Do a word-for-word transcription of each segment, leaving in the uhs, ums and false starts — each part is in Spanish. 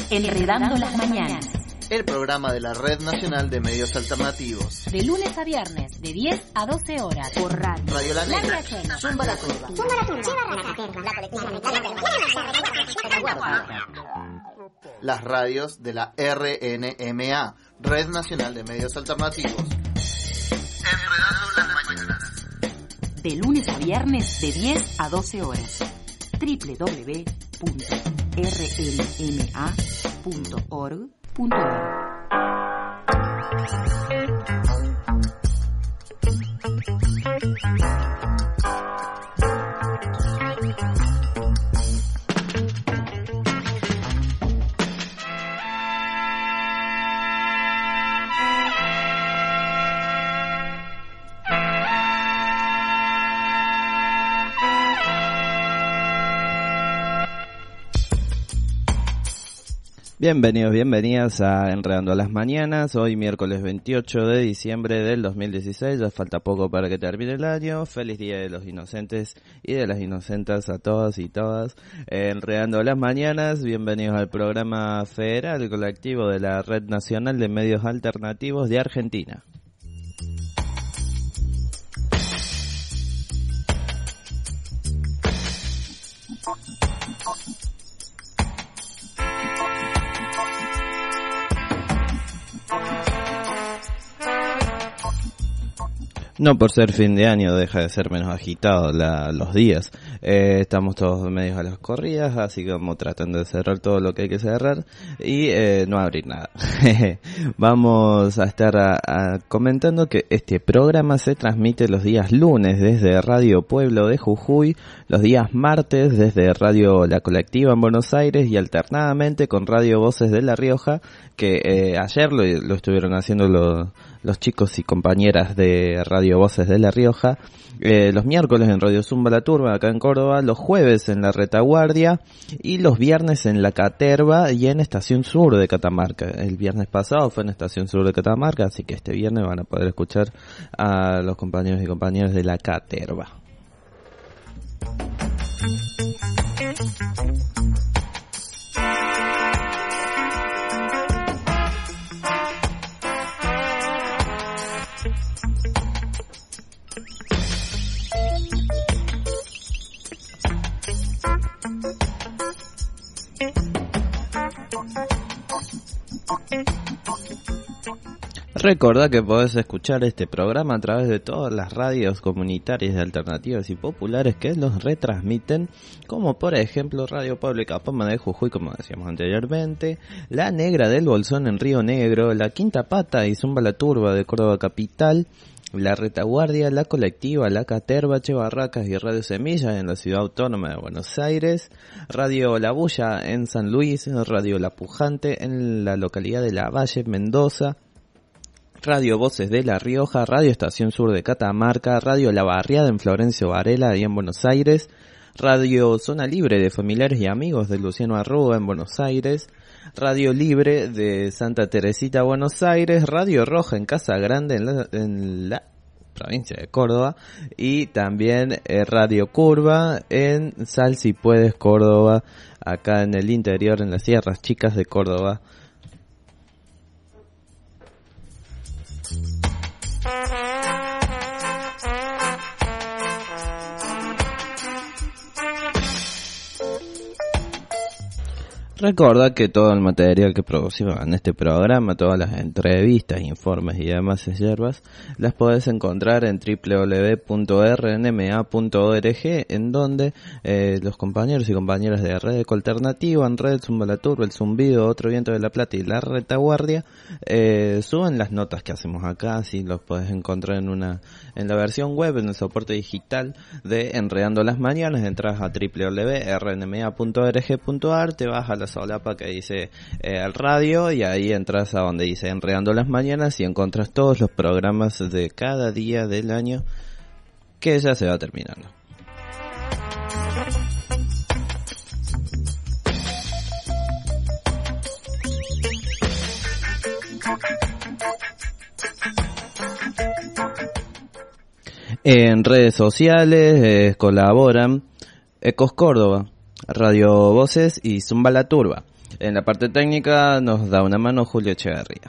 Enredando las Mañanas. El programa de la Red Nacional de Medios Alternativos. De lunes a viernes, de diez a doce horas. Por radio. Radio La Negra. Zumba la Curva. Zumba la Curva. Las radios de la R N M A, Red Nacional de Medios Alternativos. Enredando las Mañanas. De lunes a viernes, de diez a doce horas. doble u doble u doble u punto r n m a punto org punto a r. Bienvenidos, bienvenidas a Enredando las Mañanas, hoy miércoles veintiocho de diciembre del dos mil dieciséis, ya falta poco para que termine el año. Feliz Día de los Inocentes y de las Inocentas a todos y todas. Enredando las Mañanas, bienvenidos al programa federal colectivo de la Red Nacional de Medios Alternativos de Argentina. No por ser fin de año deja de ser menos agitado la, los días. Eh, estamos todos medios a las corridas, así que vamos tratando de cerrar todo lo que hay que cerrar y eh, no abrir nada. Vamos a estar a, a comentando que este programa se transmite los días lunes desde Radio Pueblo de Jujuy, los días martes desde Radio La Colectiva en Buenos Aires y alternadamente con Radio Voces de La Rioja, que eh, ayer lo, lo estuvieron haciendo los, los chicos y compañeras de Radio Voces de La Rioja, eh, los miércoles en Radio Zumba la Turba acá en Córdoba, los jueves en La Retaguardia y los viernes en La Caterva y en Estación Sur de Catamarca. El viernes pasado fue en Estación Sur de Catamarca, así que este viernes van a poder escuchar a los compañeros y compañeras de La Caterva. Recordá que podés escuchar este programa a través de todas las radios comunitarias, alternativas y populares que los retransmiten, como por ejemplo Radio Pública Poma de Jujuy, como decíamos anteriormente, La Negra del Bolsón en Río Negro, La Quinta Pata y Zumba la Turba de Córdoba Capital, La Retaguardia, La Colectiva, La Caterva, Che Barracas y Radio Semilla en la Ciudad Autónoma de Buenos Aires, Radio La Bulla en San Luis, Radio La Pujante en la localidad de La Valle, Mendoza, Radio Voces de La Rioja, Radio Estación Sur de Catamarca, Radio La Barriada en Florencio Varela y en Buenos Aires, Radio Zona Libre de Familiares y Amigos de Luciano Arruga en Buenos Aires, Radio Libre de Santa Teresita, Buenos Aires, Radio Roja en Casa Grande en la, en la provincia de Córdoba y también eh, Radio Curva en Sal Si Puedes, Córdoba, acá en el interior, en las Sierras Chicas de Córdoba. Recuerda que todo el material que producimos en este programa, todas las entrevistas, informes y demás hierbas, las podés encontrar en doble u doble u doble u punto r n m a punto org, en donde eh, los compañeros y compañeras de Red Eco Alternativa, en Red Zumba la Turba, El Zumbido, Otro Viento de la Plata y La Retaguardia, eh, suben las notas que hacemos acá, así los podés encontrar en una en la versión web, en el soporte digital de Enredando las Mañanas. Entras a doble u doble u doble u punto r n m a punto org punto a r, te vas a la solapa que dice eh, el radio y ahí entras a donde dice Enredando las Mañanas y encontrás todos los programas de cada día del año que ya se va terminando. En redes sociales eh, colaboran Ecos Córdoba, Radio Voces y Zumba la Turba. En la parte técnica nos da una mano Julio Echeverría.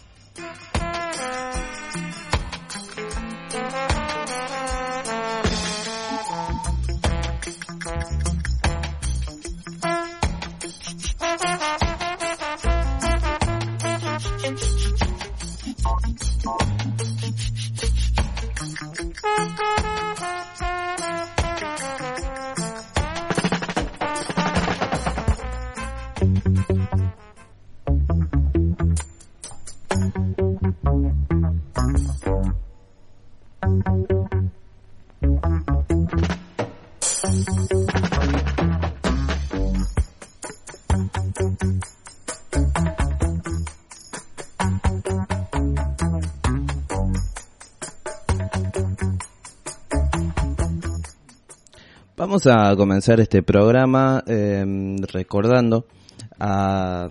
Vamos a comenzar este programa eh, recordando a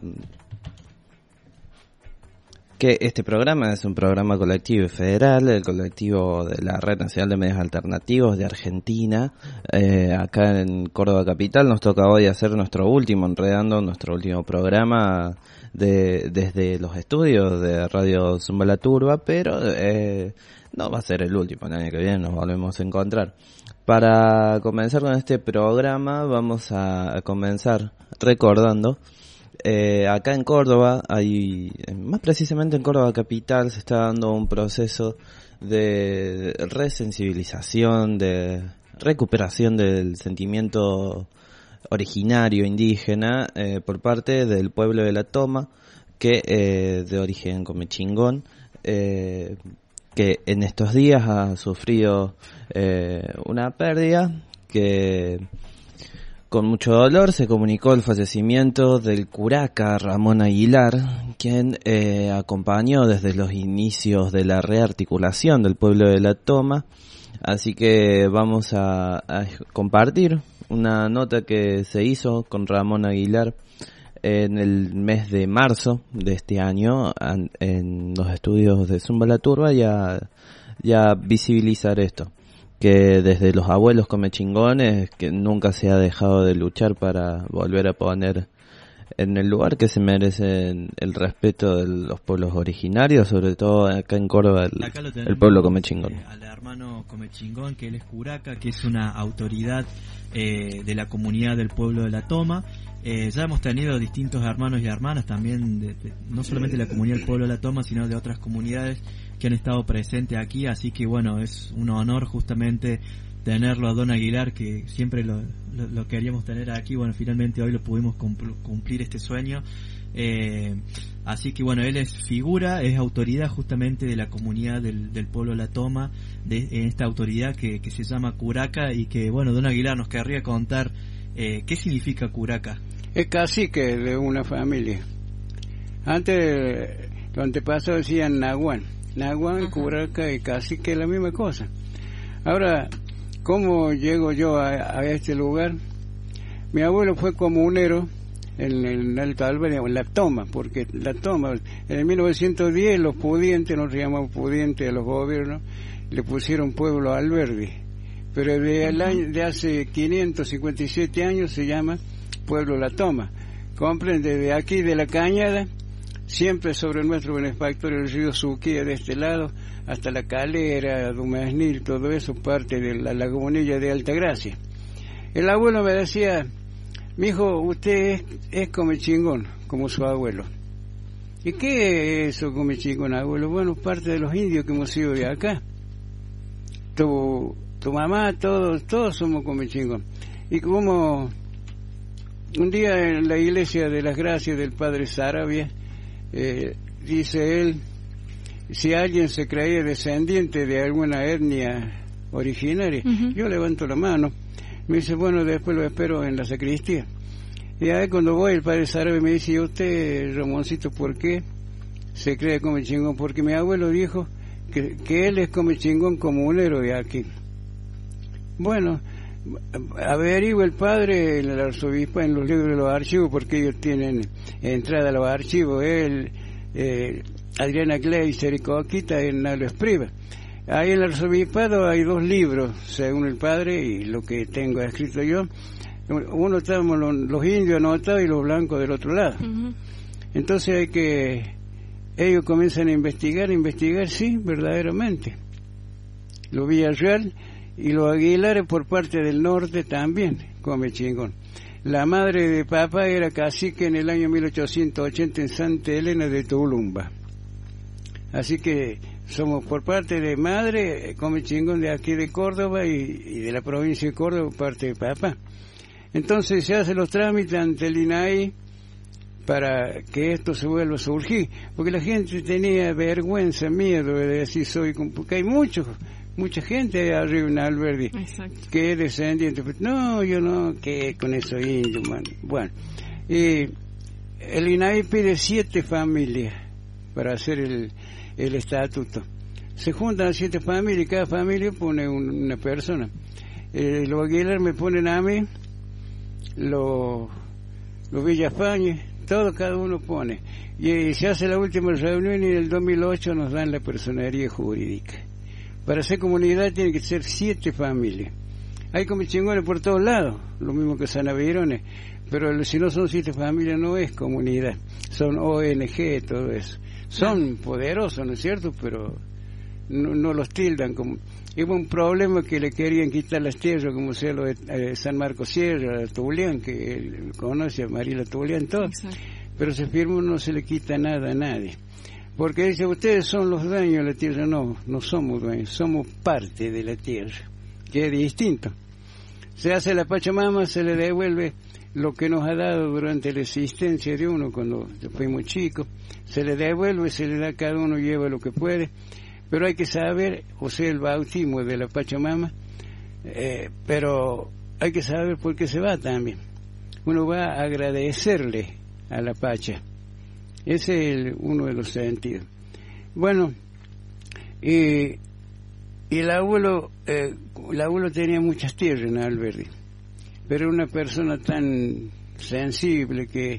que este programa es un programa colectivo y federal, el colectivo de la Red Nacional de Medios Alternativos de Argentina. Eh, acá en Córdoba Capital nos toca hoy hacer nuestro último, enredando nuestro último programa de desde los estudios de Radio Zumba la Turba, pero eh, no va a ser el último, el año que viene nos volvemos a encontrar. Para comenzar con este programa vamos a comenzar recordando, eh, acá en Córdoba, hay, más precisamente en Córdoba Capital, se está dando un proceso de resensibilización, de recuperación del sentimiento originario indígena eh, por parte del pueblo de La Toma, que eh, de origen comechingón, eh, que en estos días ha sufrido eh, una pérdida, que con mucho dolor se comunicó el fallecimiento del curaca Ramón Aguilar, quien eh, acompañó desde los inicios de la rearticulación del pueblo de La Toma. Así que vamos a, a compartir una nota que se hizo con Ramón Aguilar en el mes de marzo de este año en los estudios de Zumba la Turba, ya, ya visibilizar esto, que desde los abuelos comechingones, que nunca se ha dejado de luchar para volver a poner en el lugar que se merecen el respeto de los pueblos originarios, sobre todo acá en Córdoba, el, el pueblo comechingón. Eh, al hermano comechingón, que él es curaca, que es una autoridad eh, de la comunidad del pueblo de La Toma. Eh, ya hemos tenido distintos hermanos y hermanas también, de, de, no solamente de la comunidad del pueblo de La Toma, sino de otras comunidades que han estado presentes aquí, así que bueno, es un honor justamente tenerlo a Don Aguilar, que siempre lo, lo, lo queríamos tener aquí. Bueno, finalmente hoy lo pudimos cumpl- cumplir este sueño. Eh, así que bueno, él es figura, es autoridad justamente de la comunidad del, del pueblo de La Toma, de, de esta autoridad que, que se llama curaca, y que bueno, Don Aguilar nos querría contar eh, qué significa curaca. Es cacique de una familia. Antes los antepasados decían nahuán, nahuán, curaca y cacique, la misma cosa. Ahora, ¿cómo llego yo a, a este lugar? Mi abuelo fue comunero en el Alto Albergue, en La Toma, porque La Toma, en el mil novecientos diez los pudientes, nos llamamos pudientes a los gobiernos, le pusieron pueblo albergue, pero de, el año, de hace quinientos cincuenta y siete años se llama pueblo La Toma. Comprende, desde aquí de la Cañada, siempre sobre nuestro benefactor el río Suquía de este lado, hasta la Calera, Dumaznil, todo eso parte de la lagunilla de Altagracia. El abuelo me decía: mijo, usted es, es comechingón, como su abuelo. ¿Y qué es eso, comechingón, abuelo? Bueno, parte de los indios que hemos sido de acá. Tu, tu mamá, todos, todos somos comechingón. Y como un día en la iglesia de las Gracias del Padre Sarabia, eh, dice él, si alguien se creía descendiente de alguna etnia originaria, uh-huh. Yo levanto la mano. Me dice, bueno, después lo espero en la sacristía. Y ahí cuando voy, el Padre Sarabia me dice, ¿y usted, Ramoncito, por qué se cree comechingón? Porque mi abuelo dijo que, que él es comechingón comunero de aquí. Bueno, averigua el padre en el arzobispo, en los libros de los archivos, porque ellos tienen entrada a los archivos. Él, eh, Adriana Gleiser y Coquita en Nalo Espriva. Ahí en el arzobispado hay dos libros, según el padre y lo que tengo escrito yo. uno estábamos los, los indios anotados y los blancos del otro lado. Uh-huh. Entonces hay que, ellos comienzan a investigar, investigar, sí, verdaderamente. Los Villarreal y los Aguilares por parte del norte también, come chingón. La madre de papá era cacique en el año mil ochocientos ochenta en Santa Elena de Tulumba. Así que somos por parte de madre, come chingón de aquí de Córdoba y, y de la provincia de Córdoba por parte de papá. Entonces se hacen los trámites ante el I N A I para que esto se vuelva a surgir, porque la gente tenía vergüenza, miedo de decir soy, porque hay muchos, mucha gente arriba en Alberdi que es descendiente, no, yo no, que con eso indio, man. Bueno, y el I N A I pide siete familias para hacer el, el estatuto. Se juntan siete familias y cada familia pone un, una persona. Eh, los Aguilar me ponen a mí, los, los Villafañe, todo cada uno pone. Y, y se hace la última reunión y en el dos mil ocho nos dan la personería jurídica. Para ser comunidad tiene que ser siete familias. Hay como chingones por todos lados, lo mismo que Sanavirones, pero si no son siete familias no es comunidad, son O N G, todo eso. Son poderosos, ¿no es cierto? Pero no, no los tildan como... Hubo un problema que le querían quitar las tierras, como sea lo de eh, San Marcos Sierra, Tulián, que él conoce a Mariela Tulián, todo. Exacto. Pero se firmó, no se le quita nada a nadie. Porque dice, ustedes son los dueños de la tierra. No, no somos dueños, somos parte de la tierra, que es distinto. Se hace la Pachamama, se le devuelve lo que nos ha dado durante la existencia de uno cuando fuimos chicos, se le devuelve, se le da, cada uno lleva lo que puede. Pero hay que saber, o sea, el bautismo de la Pachamama, eh, pero hay que saber por qué se va también. Uno va a agradecerle a la Pacha. Ese es el, uno de los sentidos. Bueno, y, y el abuelo, eh, el abuelo tenía muchas tierras en Alberdi, pero una persona tan sensible que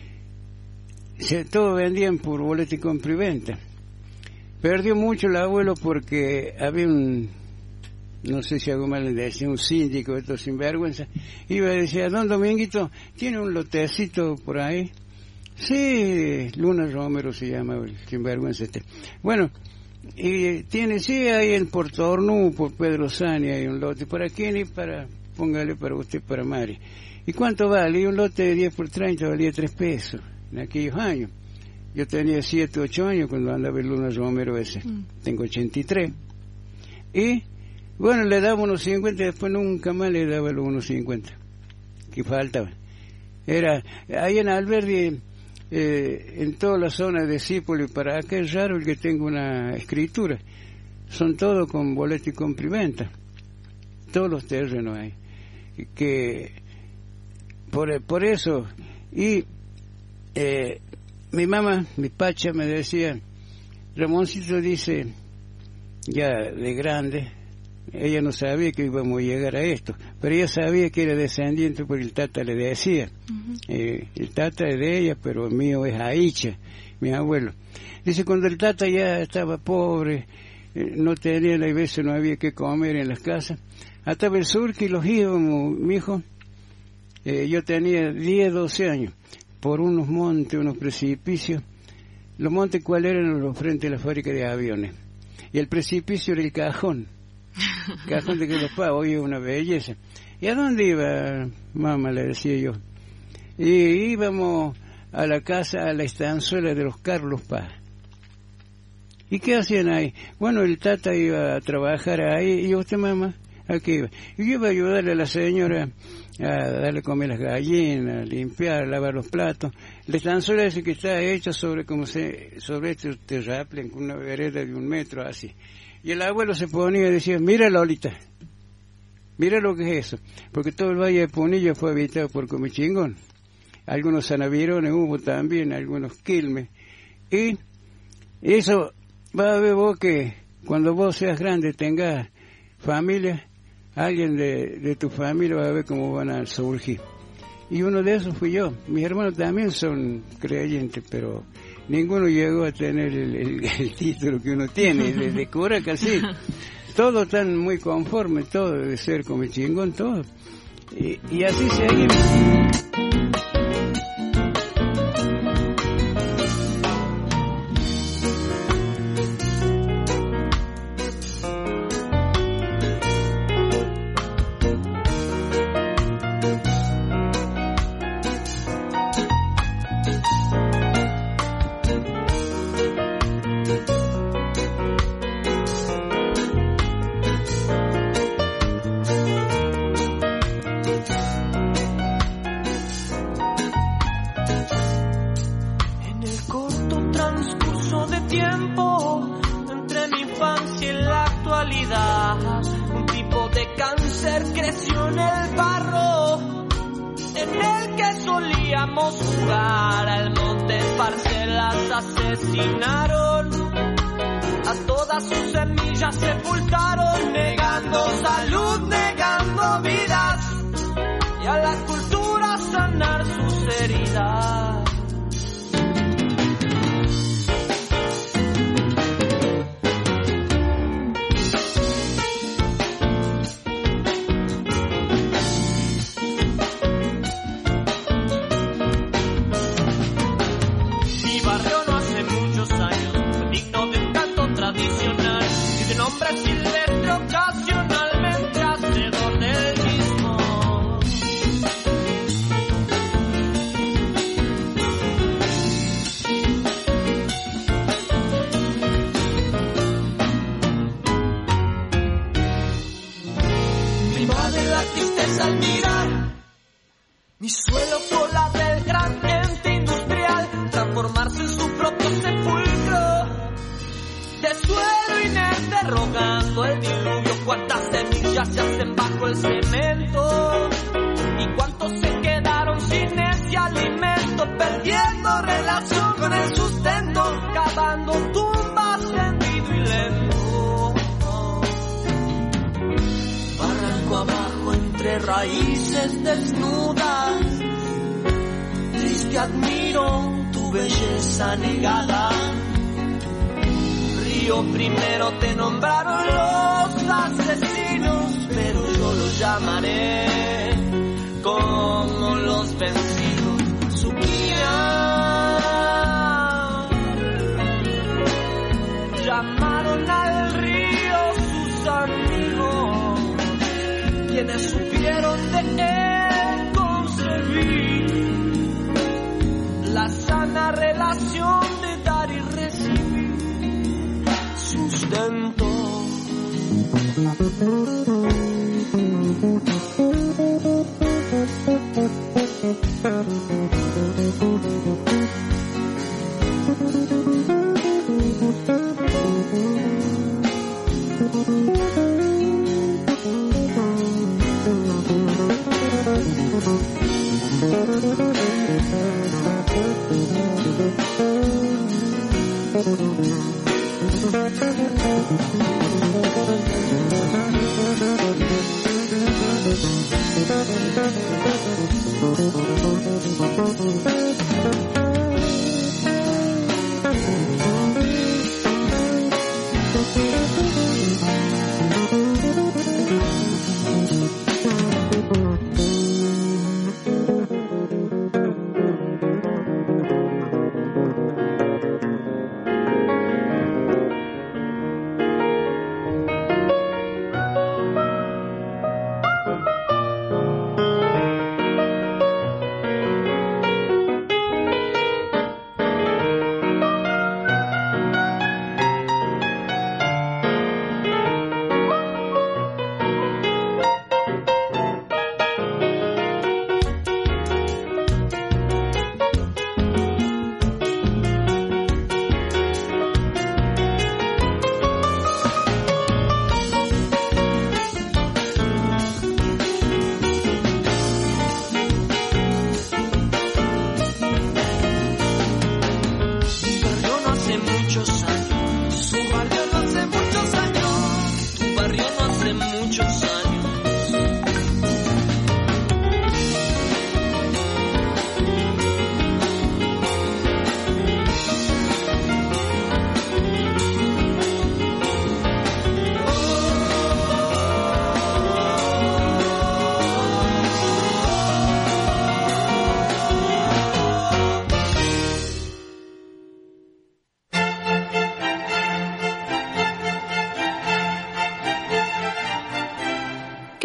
se, todo vendían por boleto y compra y venta. Perdió mucho el abuelo porque había un, no sé si algo mal le decía, un síndico de estos sinvergüenza, iba y decía, don Dominguito, ¿tiene un lotecito por ahí? Sí, Luna Romero se llama el sinvergüenza este. Bueno, y tiene, sí, ahí en Portornú, por Pedro Sani, hay un lote, ¿para quién? Y para, póngale para usted, para Mari. ¿Y cuánto vale? Y un lote de diez por treinta valía tres pesos en aquellos años. Yo tenía siete, ocho años cuando andaba el Luna Romero ese. Mm. Tengo ochenta y tres. Y, bueno, le daba unos cincuenta, después nunca más le daba los unos cincuenta. Que faltaba. Era, ahí en Alberdi, eh, en toda la zona de Cípoli, para acá es raro el que tenga una escritura. Son todos con boleto y compra y venta. Todos los terrenos hay. Que, por, por eso, y, eh, mi mamá, mi Pacha, me decía, Ramoncito dice, ya de grande, ella no sabía que íbamos a llegar a esto, pero ella sabía que era descendiente porque el tata le decía, uh-huh. eh, el tata es de ella, pero el mío es Aicha, mi abuelo. Dice, cuando el tata ya estaba pobre, eh, no tenía, a veces no había que comer en las casas, hasta el sur que los íbamos, mi hijo, eh, yo tenía diez, doce años, por unos montes, unos precipicios. Los montes, ¿cuáles eran? Los frente a la fábrica de aviones. Y el precipicio era el cajón. Cajón de que los pagos, hoy es una belleza. ¿Y a dónde iba, mamá? Le decía yo. Y íbamos a la casa, a la estanzuela de los Carlos Paz. ¿Y qué hacían ahí? Bueno, el tata iba a trabajar ahí, y usted, mamá, ¿a qué iba? Y yo iba a ayudarle a la señora a darle comer las gallinas, a limpiar, a lavar los platos. La estanzuela ese que está hecha sobre como se, sobre este terraplén, con una vereda de un metro así. Y el abuelo se ponía y decía, mira Lolita, mira lo que es eso, porque todo el valle de Punilla fue habitado por Comechingón. Algunos sanavirones hubo también, algunos quilmes. Y eso, va a ver vos que cuando vos seas grande, tengas familia, alguien de, de tu familia va a ver cómo van a surgir. Y uno de esos fui yo. Mis hermanos también son creyentes, pero ninguno llegó a tener el, el, el título que uno tiene, de, de cura casi. Todos están muy conformes, todos de ser como chingón, todos. y, y así seguimos. Raíces desnudas, triste admiro tu belleza negada. Río primero te nombraron los asesinos, pero yo los llamaré como los vencidos. Suquía, llamaron al río sus amigos, quienes supieron de él concebir la sana relación de dar y recibir sustento.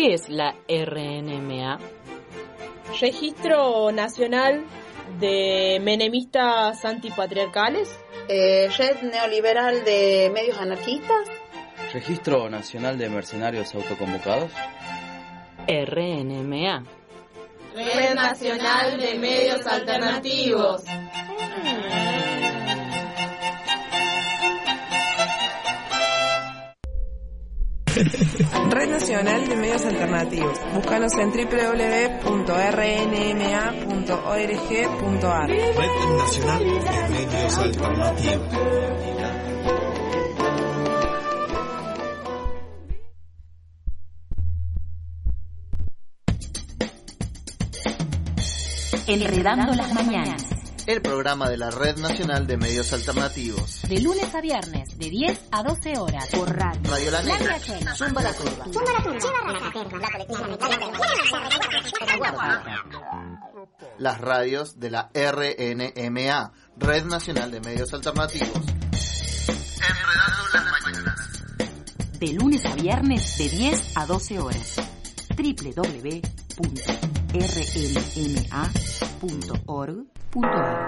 ¿Qué es la R N M A? Registro Nacional de Menemistas Antipatriarcales. Eh, Red Neoliberal de Medios Anarquistas. Registro Nacional de Mercenarios Autoconvocados. R N M A. Red Nacional de Medios Alternativos. Red Nacional de Medios Alternativos. Búscanos en doble u doble u doble u punto r n m a punto org punto a r. Red Nacional de Medios Alternativos. Enredando las mañanas. El programa de la Red Nacional de Medios Alternativos. De lunes a viernes, de diez a doce horas. Por radio. Radio La Negra. Zumba la curva. Zumba la curva. Las radios de la R N M A, Red Nacional de Medios Alternativos. Enredando las mañanas. De lunes a viernes, de diez a doce horas. doble u doble u doble u punto r n m a punto org punto a r.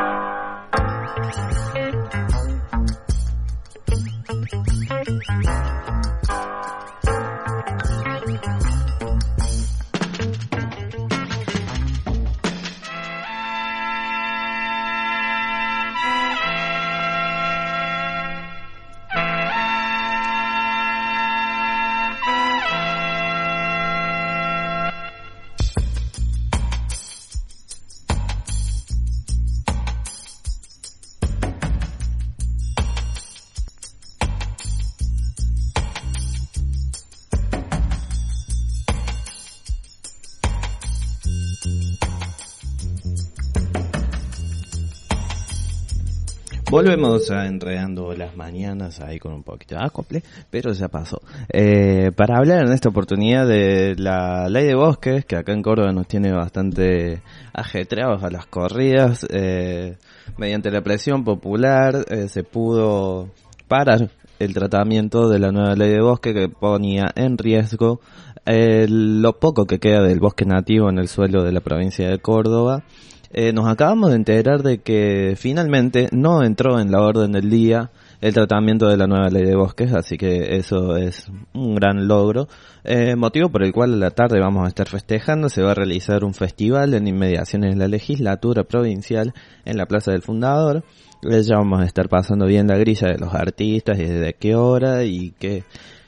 Volvemos a Enredando las Mañanas ahí con un poquito de acople, pero ya pasó. Eh, para hablar en esta oportunidad de la ley de bosques, que acá en Córdoba nos tiene bastante ajetreados a las corridas, eh, mediante la presión popular eh, se pudo parar el tratamiento de la nueva ley de bosque que ponía en riesgo eh, lo poco que queda del bosque nativo en el suelo de la provincia de Córdoba. Eh, nos acabamos de enterar de que finalmente no entró en la orden del día el tratamiento de la nueva ley de bosques, así que eso es un gran logro, eh, motivo por el cual a la tarde vamos a estar festejando. Se va a realizar un festival en inmediaciones de la legislatura provincial en la Plaza del Fundador. Eh, ya vamos a estar pasando bien la grilla de los artistas y desde qué hora y qué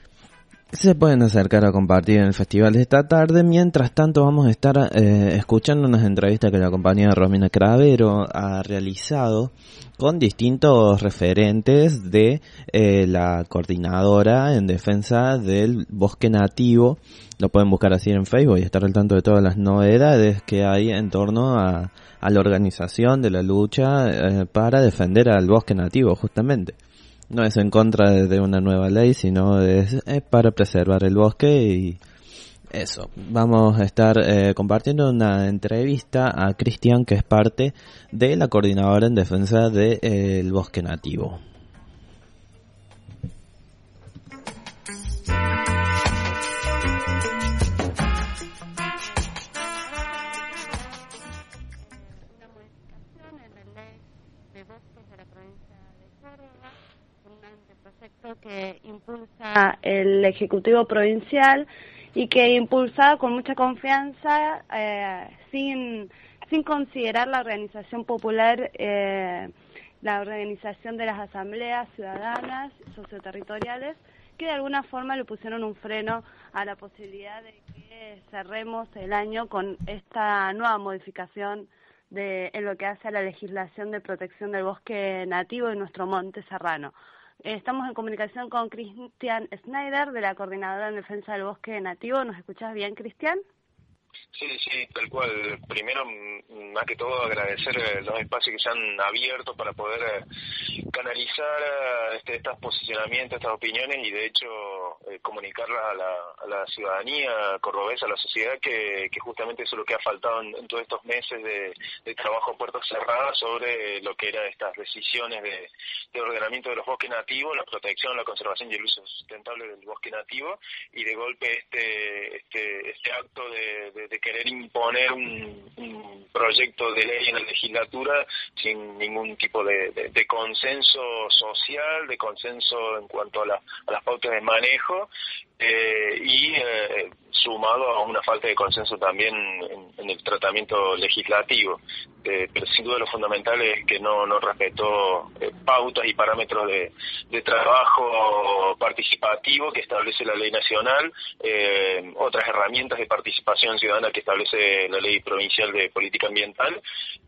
se pueden acercar a compartir en el festival de esta tarde. Mientras tanto vamos a estar eh, escuchando unas entrevistas que la compañía Romina Cravero ha realizado con distintos referentes de eh, la coordinadora en defensa del bosque nativo. Lo pueden buscar así en Facebook y estar al tanto de todas las novedades que hay en torno a, a la organización de la lucha eh, para defender al bosque nativo, justamente. No es en contra de, de una nueva ley, sino es, es para preservar el bosque y eso. Vamos a estar eh, compartiendo una entrevista a Cristian, que es parte de la coordinadora en defensa del de, eh, bosque nativo. Que impulsa el Ejecutivo Provincial y que impulsa con mucha confianza, eh, sin sin considerar la organización popular, eh, la organización de las asambleas ciudadanas, socioterritoriales, que de alguna forma le pusieron un freno a la posibilidad de que cerremos el año con esta nueva modificación de en lo que hace a la legislación de protección del bosque nativo y nuestro monte serrano. Estamos en comunicación con Cristian Schneider, de la Coordinadora en Defensa del Bosque Nativo. ¿Nos escuchás bien, Cristian? Sí, sí, tal cual. Primero, más que todo, agradecer los espacios que se han abierto para poder canalizar este, estos posicionamientos, estas opiniones y, de hecho, eh, comunicarlas a la, a la ciudadanía cordobesa, a la sociedad, que, que justamente eso es lo que ha faltado en, en todos estos meses de, de trabajo a puertas cerradas sobre lo que eran estas decisiones de, de ordenamiento de los bosques nativos, la protección, la conservación y el uso sustentable del bosque nativo, y de golpe este este, este acto de, de, de querer imponer un, un proyecto de ley en la legislatura sin ningún tipo de, de, de consenso social, de consenso en cuanto a, la, a las pautas de manejo, eh, y eh, sumado a una falta de consenso también en, en el tratamiento legislativo. Eh, pero sin duda lo fundamental es que no, no respetó eh, pautas y parámetros de, de trabajo participativo que establece la ley nacional, eh, otras herramientas de participación ciudadana que establece la ley provincial de política ambiental,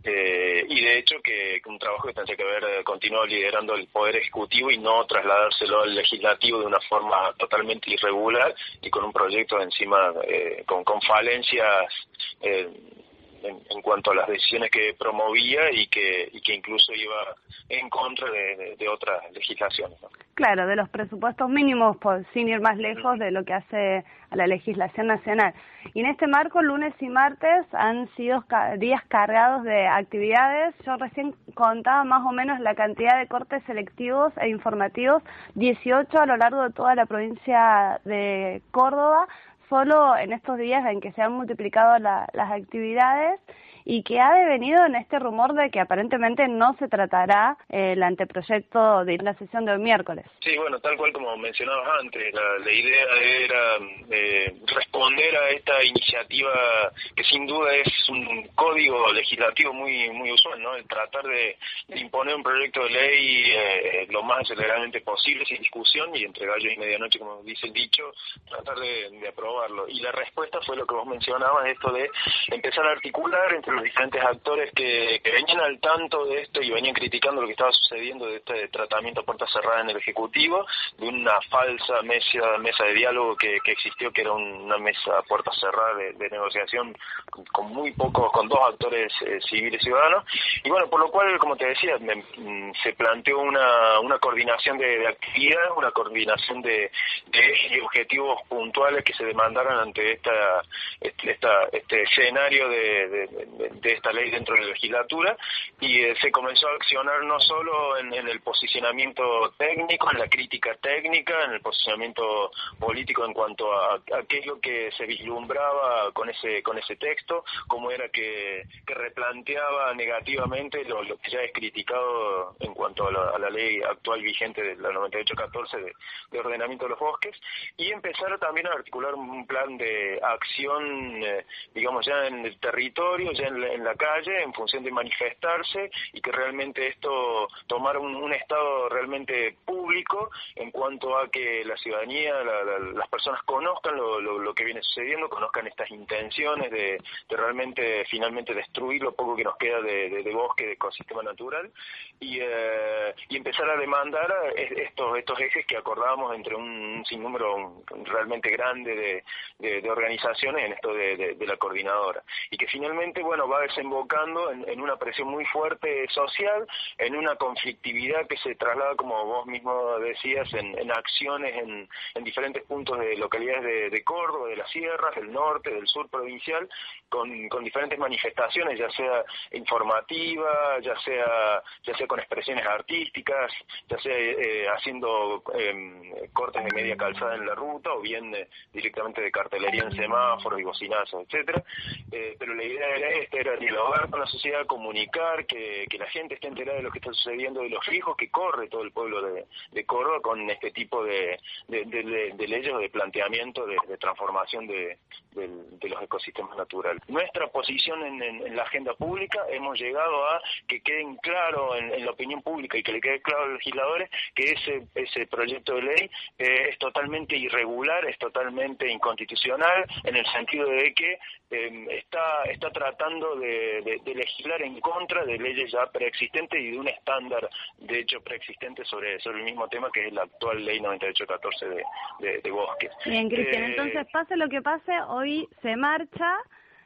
eh, y de hecho que, que un trabajo que tendría que haber continuado liderando el Poder Ejecutivo y no trasladárselo al Legislativo de una forma totalmente irregular y con un proyecto encima eh, con, con falencias eh, En, en cuanto a las decisiones que promovía y que y que incluso iba en contra de, de, de otras legislaciones, ¿no? Claro, de los presupuestos mínimos, por, sin ir más lejos de lo que hace a la legislación nacional. Y en este marco, lunes y martes han sido ca- días cargados de actividades. Yo recién contaba más o menos la cantidad de cortes selectivos e informativos, dieciocho a lo largo de toda la provincia de Córdoba, solo en estos días en que se han multiplicado la, las actividades, y que ha devenido en este rumor de que aparentemente no se tratará eh, el anteproyecto de la sesión de hoy miércoles. Sí, bueno, tal cual como mencionabas antes, la, la idea era eh, responder a esta iniciativa que sin duda es un código legislativo muy muy usual, ¿no? El tratar de, de imponer un proyecto de ley eh, lo más aceleradamente posible, sin discusión, y entre gallos y medianoche, como dice el dicho, tratar de, de aprobarlo. Y la respuesta fue lo que vos mencionabas, esto de empezar a articular entre los diferentes actores que, que venían al tanto de esto y venían criticando lo que estaba sucediendo de este tratamiento a puerta cerrada en el Ejecutivo, de una falsa mesa, mesa de diálogo que, que existió, que era una mesa a puerta cerrada de, de negociación con, con muy pocos, con dos actores eh, civiles y ciudadanos. Y bueno, por lo cual, como te decía, me, se planteó una, una coordinación de, de actividades, una coordinación de, de objetivos puntuales que se demandaran ante esta, este, esta, este escenario de, de, de de esta ley dentro de la legislatura, y eh, se comenzó a accionar no solo en, en el posicionamiento técnico, en la crítica técnica, en el posicionamiento político en cuanto a, a qué es lo que se vislumbraba con ese con ese texto, cómo era que, que replanteaba negativamente lo, lo que ya es criticado en cuanto a la, a la ley actual vigente de la noventa y ocho catorce de, de ordenamiento de los bosques, y empezar también a articular un plan de acción, eh, digamos, ya en el territorio, ya en la, en la calle, en función de manifestarse, y que realmente esto tomara un, un estado realmente público en cuanto a que la ciudadanía, la, la, las personas conozcan lo, lo, lo que viene sucediendo, conozcan estas intenciones de, de realmente finalmente destruir lo poco que nos queda de, de, de bosque, de ecosistema natural, y, eh, y empezar a demandar estos estos ejes que acordábamos entre un, un sinnúmero un, realmente grande de, de, de organizaciones en esto de, de, de la coordinadora, y que finalmente, bueno, va desembocando en, en una presión muy fuerte social, en una conflictividad que se traslada, como vos mismo decías, en, en acciones en, en diferentes puntos de localidades de, de Córdoba, de las sierras, del norte, del sur provincial, con, con diferentes manifestaciones, ya sea informativa, ya sea ya sea con expresiones artísticas, ya sea eh, haciendo eh, cortes de media calzada en la ruta, o bien eh, directamente de cartelería en semáforos y bocinazos, etcétera. Eh, pero la idea era esta, era dialogar con la sociedad, comunicar, que, que la gente esté enterada de lo que está sucediendo, de los riesgos que corre todo el pueblo de, de Córdoba con este tipo de, de, de, de, de leyes o de planteamiento de, de transformación de, de, de los ecosistemas naturales. Nuestra posición en, en, en la agenda pública, hemos llegado a que queden claro en, en la opinión pública y que le quede claro a los legisladores que ese, ese proyecto de ley eh, es totalmente irregular, es totalmente inconstitucional, en el sentido de que eh, está, está tratando de, de, de legislar en contra de leyes ya preexistentes y de un estándar de hecho preexistente sobre, sobre el mismo tema, que es la actual ley noventa y ocho catorce de, de, de bosques. Bien, Cristian, eh, entonces pase lo que pase, hoy se marcha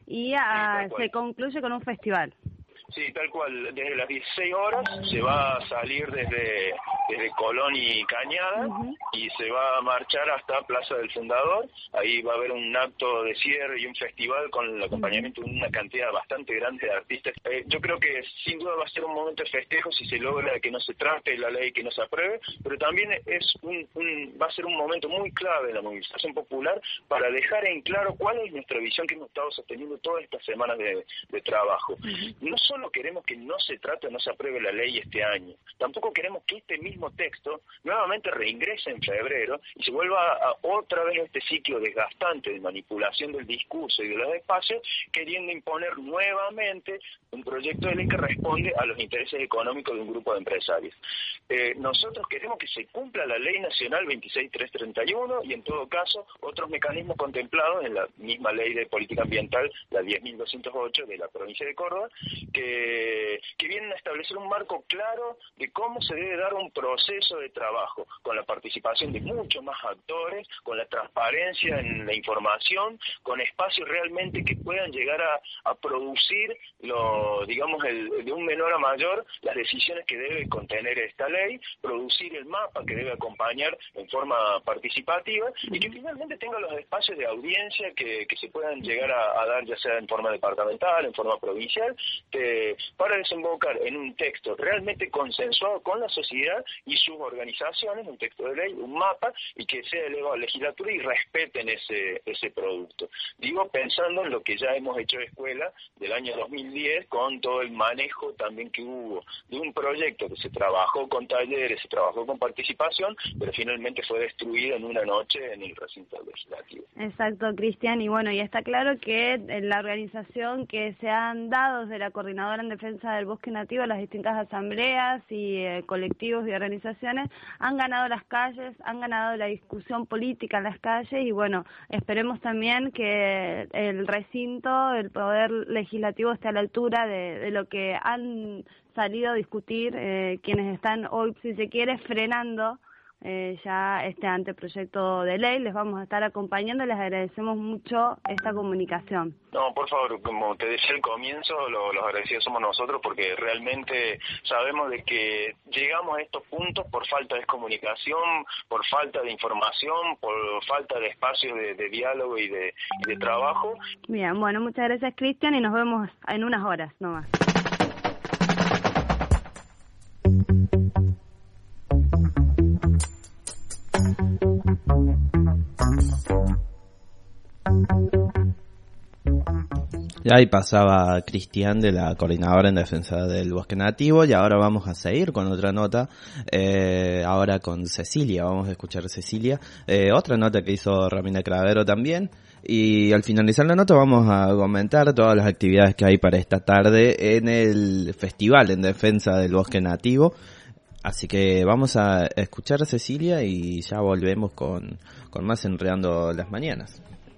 y a, se concluye con un festival. Sí, tal cual. Desde las dieciséis horas se va a salir desde, desde Colón y Cañada uh-huh. y se va a marchar hasta Plaza del Fundador. Ahí va a haber un acto de cierre y un festival con el acompañamiento de una cantidad bastante grande de artistas. Eh, yo creo que sin duda va a ser un momento de festejo si se logra que no se trate la ley, que no se apruebe, pero también es un, un va a ser un momento muy clave de la movilización popular para dejar en claro cuál es nuestra visión que hemos estado sosteniendo todas estas semanas de, de trabajo. Uh-huh. No solo queremos que no se trate o no se apruebe la ley este año, tampoco queremos que este mismo texto nuevamente reingrese en febrero y se vuelva a, a otra vez este ciclo desgastante de manipulación del discurso y de los espacios, queriendo imponer nuevamente un proyecto de ley que responde a los intereses económicos de un grupo de empresarios. Eh, nosotros queremos que se cumpla la Ley Nacional veintiséis mil trescientos treinta y uno y en todo caso otros mecanismos contemplados en la misma Ley de Política Ambiental, la diez mil doscientos ocho de la provincia de Córdoba, que que vienen a establecer un marco claro de cómo se debe dar un proceso de trabajo, con la participación de muchos más actores, con la transparencia en la información, con espacios realmente que puedan llegar a, a producir, lo, digamos, el, de un menor a mayor, las decisiones que debe contener esta ley, producir el mapa que debe acompañar en forma participativa y que finalmente tenga los espacios de audiencia que, que se puedan llegar a, a dar, ya sea en forma departamental, en forma provincial, que para desembocar en un texto realmente consensuado con la sociedad y sus organizaciones, un texto de ley, un mapa, y que sea elevado a la legislatura y respeten ese ese producto. Digo, pensando en lo que ya hemos hecho de escuela del año dos mil diez, con todo el manejo también que hubo de un proyecto que se trabajó con talleres, se trabajó con participación, pero finalmente fue destruido en una noche en el recinto legislativo. Exacto, Cristian, y bueno, y está claro que la organización que se han dado desde la coordinadora en defensa del bosque nativo, las distintas asambleas y eh, colectivos y organizaciones han ganado las calles, han ganado la discusión política en las calles y bueno, esperemos también que el recinto, el poder legislativo esté a la altura de, de lo que han salido a discutir eh, quienes están hoy, si se quiere, frenando Eh, ya este anteproyecto de ley. Les vamos a estar acompañando, les agradecemos mucho esta comunicación. No, por favor, como te decía al comienzo, lo, los agradecidos somos nosotros porque realmente sabemos de que llegamos a estos puntos por falta de comunicación, por falta de información, por falta de espacios de, de diálogo y de, y de trabajo. Bien, bueno, muchas gracias, Cristian, y nos vemos en unas horas nomás. Y ahí pasaba Cristian, de la coordinadora en defensa del bosque nativo, y ahora vamos a seguir con otra nota, eh, ahora con Cecilia, vamos a escuchar a Cecilia, eh, otra nota que hizo Romina Cravero también, y al finalizar la nota vamos a comentar todas las actividades que hay para esta tarde en el Festival en Defensa del Bosque Nativo. Así que vamos a escuchar a Cecilia y ya volvemos con, con más Enredando las Mañanas.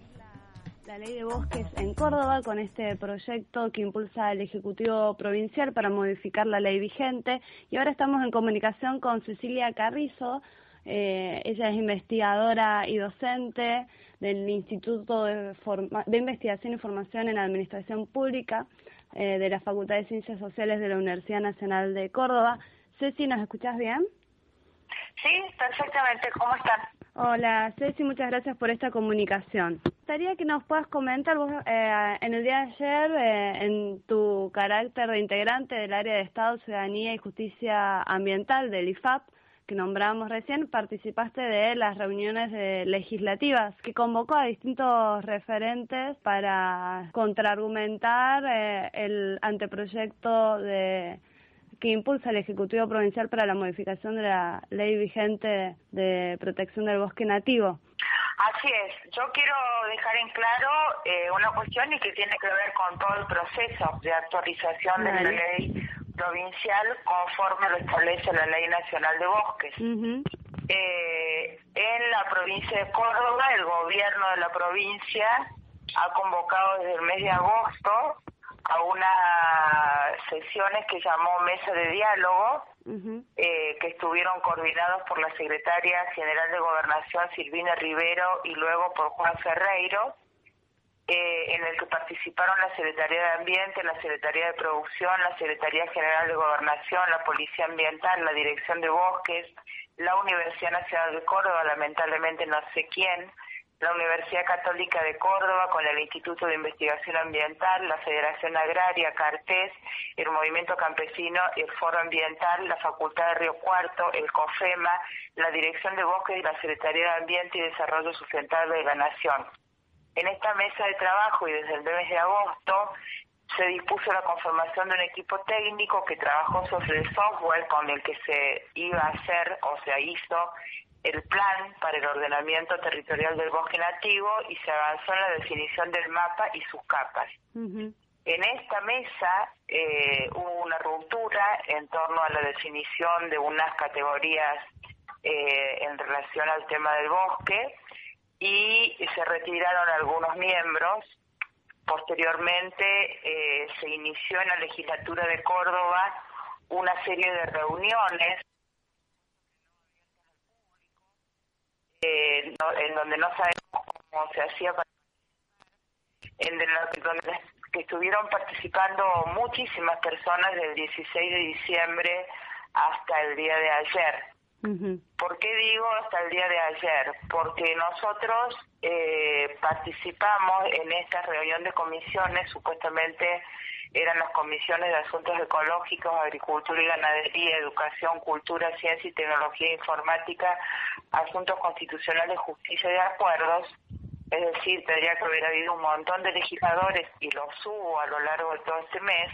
La Ley de Bosques en Córdoba, con este proyecto que impulsa el Ejecutivo Provincial para modificar la ley vigente. Y ahora estamos en comunicación con Cecilia Carrizo. Eh, ella es investigadora y docente del Instituto de, Forma- de Investigación y Formación en Administración Pública eh, de la Facultad de Ciencias Sociales de la Universidad Nacional de Córdoba. Ceci, ¿nos escuchás bien? Sí, perfectamente. ¿Cómo están? Hola, Ceci, muchas gracias por esta comunicación. Me gustaría que nos puedas comentar, vos eh, en el día de ayer, eh, en tu carácter de integrante del área de Estado, Ciudadanía y Justicia Ambiental del I F A P, que nombramos recién, participaste de las reuniones de legislativas que convocó a distintos referentes para contraargumentar eh, el anteproyecto de que impulsa el Ejecutivo Provincial para la modificación de la ley vigente de protección del bosque nativo. Así es. Yo quiero dejar en claro eh, una cuestión y que tiene que ver con todo el proceso de actualización vale. de la ley provincial conforme lo establece la Ley Nacional de Bosques. Uh-huh. Eh, en la provincia de Córdoba, el gobierno de la provincia ha convocado desde el mes de agosto a unas sesiones que llamó Mesa de Diálogo, uh-huh. eh, que estuvieron coordinados por la Secretaria General de Gobernación, Silvina Rivero, y luego por Juan Ferreiro, eh, en el que participaron la Secretaría de Ambiente, la Secretaría de Producción, la Secretaría General de Gobernación, la Policía Ambiental, la Dirección de Bosques, la Universidad Nacional de Córdoba, lamentablemente no sé quién, la Universidad Católica de Córdoba con el Instituto de Investigación Ambiental, la Federación Agraria, Cartés, el Movimiento Campesino, el Foro Ambiental, la Facultad de Río Cuarto, el COFEMA, la Dirección de Bosques y la Secretaría de Ambiente y Desarrollo Sustentable de la Nación. En esta mesa de trabajo y desde el mes de agosto se dispuso la conformación de un equipo técnico que trabajó sobre el software con el que se iba a hacer o se hizo el plan para el ordenamiento territorial del bosque nativo y se avanzó en la definición del mapa y sus capas. Uh-huh. En esta mesa eh, hubo una ruptura en torno a la definición de unas categorías eh, en relación al tema del bosque y se retiraron algunos miembros. Posteriormente eh, se inició en la legislatura de Córdoba una serie de reuniones Eh, no, en donde no sabemos cómo se hacía, en de la, donde que estuvieron participando muchísimas personas del dieciséis de diciembre hasta el día de ayer. Uh-huh. ¿Por qué digo hasta el día de ayer? Porque nosotros eh, participamos en esta reunión de comisiones, supuestamente eran las comisiones de asuntos ecológicos, agricultura y ganadería, educación, cultura, ciencia y tecnología informática, asuntos constitucionales, justicia y acuerdos. Es decir, tendría que haber habido un montón de legisladores, y los hubo a lo largo de todo este mes.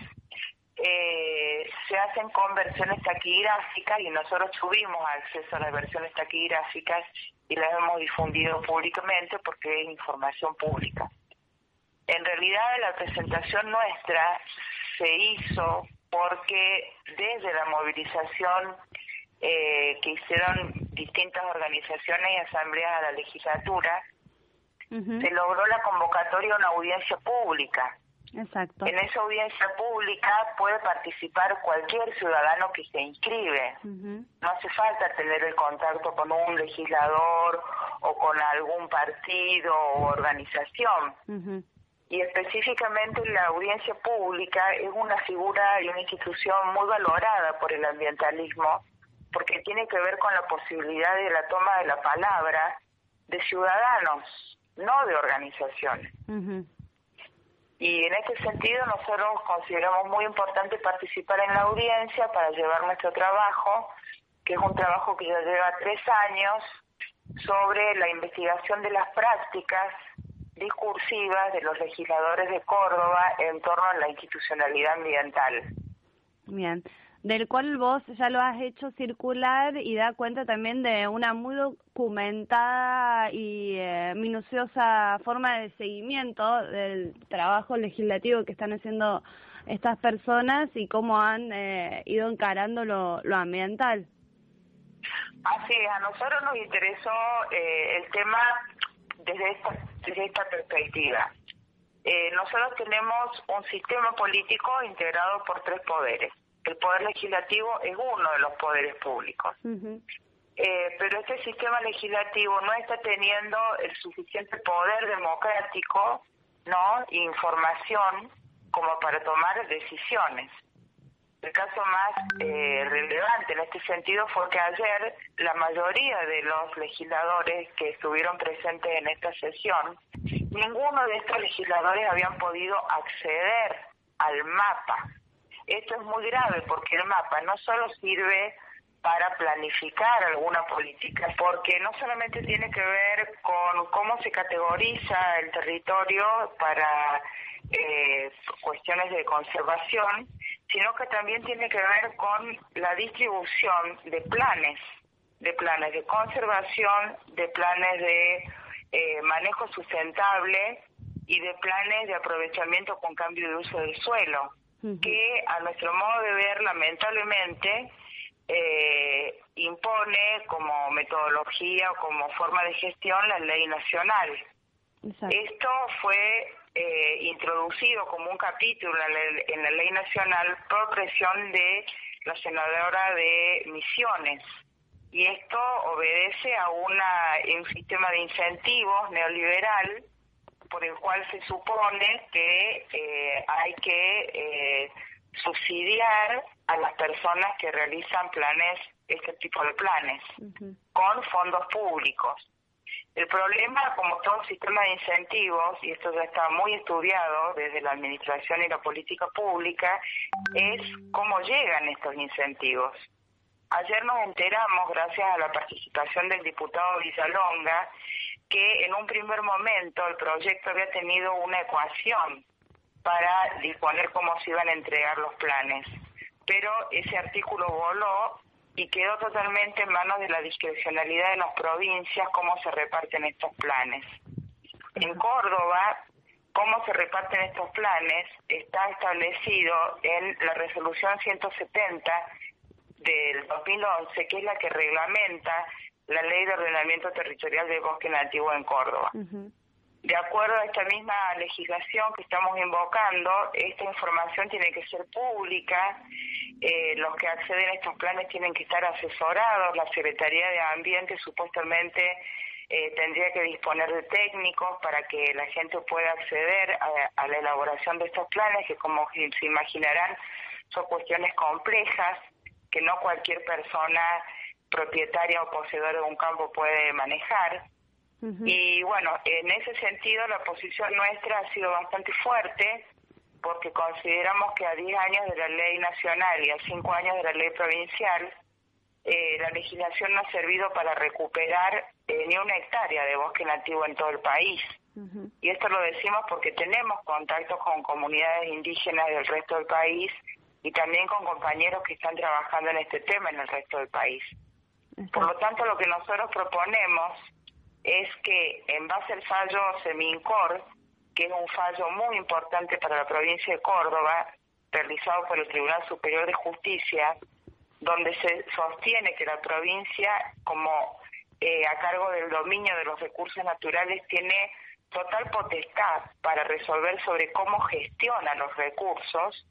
Eh, se hacen con versiones taquigráficas y nosotros tuvimos acceso a las versiones taquigráficas y las hemos difundido públicamente porque es información pública. En realidad la presentación nuestra se hizo porque desde la movilización eh, que hicieron distintas organizaciones y asambleas a la legislatura, uh-huh. se logró la convocatoria a una audiencia pública. Exacto. En esa audiencia pública puede participar cualquier ciudadano que se inscribe. Uh-huh. No hace falta tener el contacto con un legislador o con algún partido o organización. Uh-huh. Y específicamente la audiencia pública es una figura y una institución muy valorada por el ambientalismo porque tiene que ver con la posibilidad de la toma de la palabra de ciudadanos, no de organizaciones. Uh-huh. Y en este sentido nosotros consideramos muy importante participar en la audiencia para llevar nuestro trabajo, que es un trabajo que ya lleva tres años, sobre la investigación de las prácticas discursivas de los legisladores de Córdoba en torno a la institucionalidad ambiental. Bien, del cual vos ya lo has hecho circular y da cuenta también de una muy documentada y eh, minuciosa forma de seguimiento del trabajo legislativo que están haciendo estas personas y cómo han eh, ido encarando lo, lo ambiental. Así es, a nosotros nos interesó eh, el tema desde esta, desde esta perspectiva. Eh, nosotros tenemos un sistema político integrado por tres poderes. El poder legislativo es uno de los poderes públicos. Uh-huh. Eh, pero este sistema legislativo no está teniendo el suficiente poder democrático, ¿no? Información como para tomar decisiones. El caso más eh, relevante en este sentido fue que ayer la mayoría de los legisladores que estuvieron presentes en esta sesión, ninguno de estos legisladores habían podido acceder al mapa. Esto es muy grave porque el mapa no solo sirve para planificar alguna política, porque no solamente tiene que ver con cómo se categoriza el territorio para eh, cuestiones de conservación, sino que también tiene que ver con la distribución de planes, de planes de conservación, de planes de eh, manejo sustentable y de planes de aprovechamiento con cambio de uso del suelo, uh-huh. que a nuestro modo de ver, lamentablemente, eh, impone como metodología o como forma de gestión la ley nacional. Exacto. Esto fue eh, introducido como un capítulo en la, en la ley nacional por presión de la senadora de Misiones, y esto obedece a una, un sistema de incentivos neoliberal por el cual se supone que eh, hay que eh, subsidiar a las personas que realizan planes, este tipo de planes, uh-huh. con fondos públicos. El problema, como todo sistema de incentivos, y esto ya está muy estudiado desde la administración y la política pública, es cómo llegan estos incentivos. Ayer nos enteramos, gracias a la participación del diputado Villalonga, que en un primer momento el proyecto había tenido una ecuación para disponer cómo se iban a entregar los planes, pero ese artículo voló y quedó totalmente en manos de la discrecionalidad de las provincias cómo se reparten estos planes. En Córdoba, cómo se reparten estos planes está establecido en la resolución ciento setenta del dos mil once, que es la que reglamenta la Ley de Ordenamiento Territorial del Bosque Nativo en Córdoba. Uh-huh. De acuerdo a esta misma legislación que estamos invocando, esta información tiene que ser pública, eh, los que acceden a estos planes tienen que estar asesorados, la Secretaría de Ambiente supuestamente eh, tendría que disponer de técnicos para que la gente pueda acceder a, a la elaboración de estos planes, que como se imaginarán son cuestiones complejas que no cualquier persona propietaria o poseedora de un campo puede manejar. Uh-huh. Y bueno, en ese sentido la posición nuestra ha sido bastante fuerte, porque consideramos que a diez años de la ley nacional y a cinco años de la ley provincial, eh, la legislación no ha servido para recuperar eh, ni una hectárea de bosque nativo en todo el país. Uh-huh. Y esto lo decimos porque tenemos contactos con comunidades indígenas del resto del país y también con compañeros que están trabajando en este tema en el resto del país. Uh-huh. Por lo tanto, lo que nosotros proponemos es que en base al fallo Semincor, que es un fallo muy importante para la provincia de Córdoba, realizado por el Tribunal Superior de Justicia, donde se sostiene que la provincia, como eh, a cargo del dominio de los recursos naturales, tiene total potestad para resolver sobre cómo gestiona los recursos,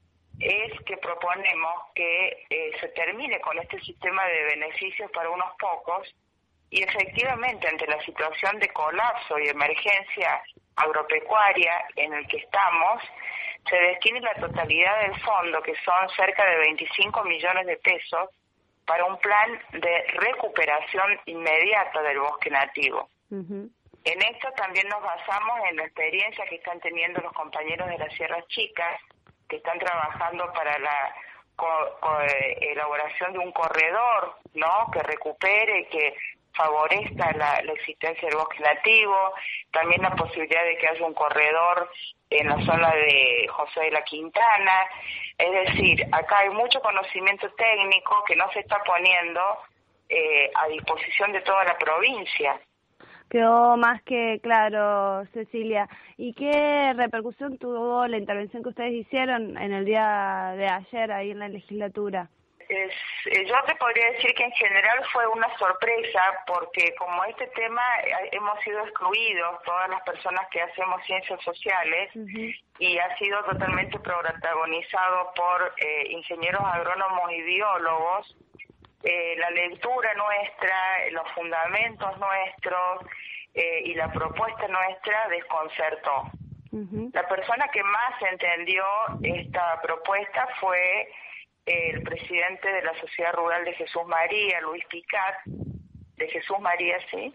es que proponemos que eh, se termine con este sistema de beneficios para unos pocos y efectivamente ante la situación de colapso y emergencia agropecuaria en el que estamos, se destine la totalidad del fondo, que son cerca de veinticinco millones de pesos, para un plan de recuperación inmediata del bosque nativo. Uh-huh. En esto también nos basamos en la experiencia que están teniendo los compañeros de las Sierras Chicas, que están trabajando para la co- co- elaboración de un corredor, ¿no?, que recupere, que favorezca la, la existencia del bosque nativo, también la posibilidad de que haya un corredor en la zona de José de la Quintana. Es decir, acá hay mucho conocimiento técnico que no se está poniendo eh, a disposición de toda la provincia. Quedó más que claro, Cecilia. ¿Y qué repercusión tuvo la intervención que ustedes hicieron en el día de ayer ahí en la legislatura? Es, eh, yo te podría decir que en general fue una sorpresa, porque como este tema eh, hemos sido excluidos todas las personas que hacemos ciencias sociales, uh-huh. y ha sido totalmente protagonizado por eh, ingenieros agrónomos y biólogos. Eh, la lectura nuestra, los fundamentos nuestros eh, y la propuesta nuestra desconcertó. Uh-huh. La persona que más entendió esta propuesta fue el presidente de la Sociedad Rural de Jesús María, Luis Picat, de Jesús María, sí,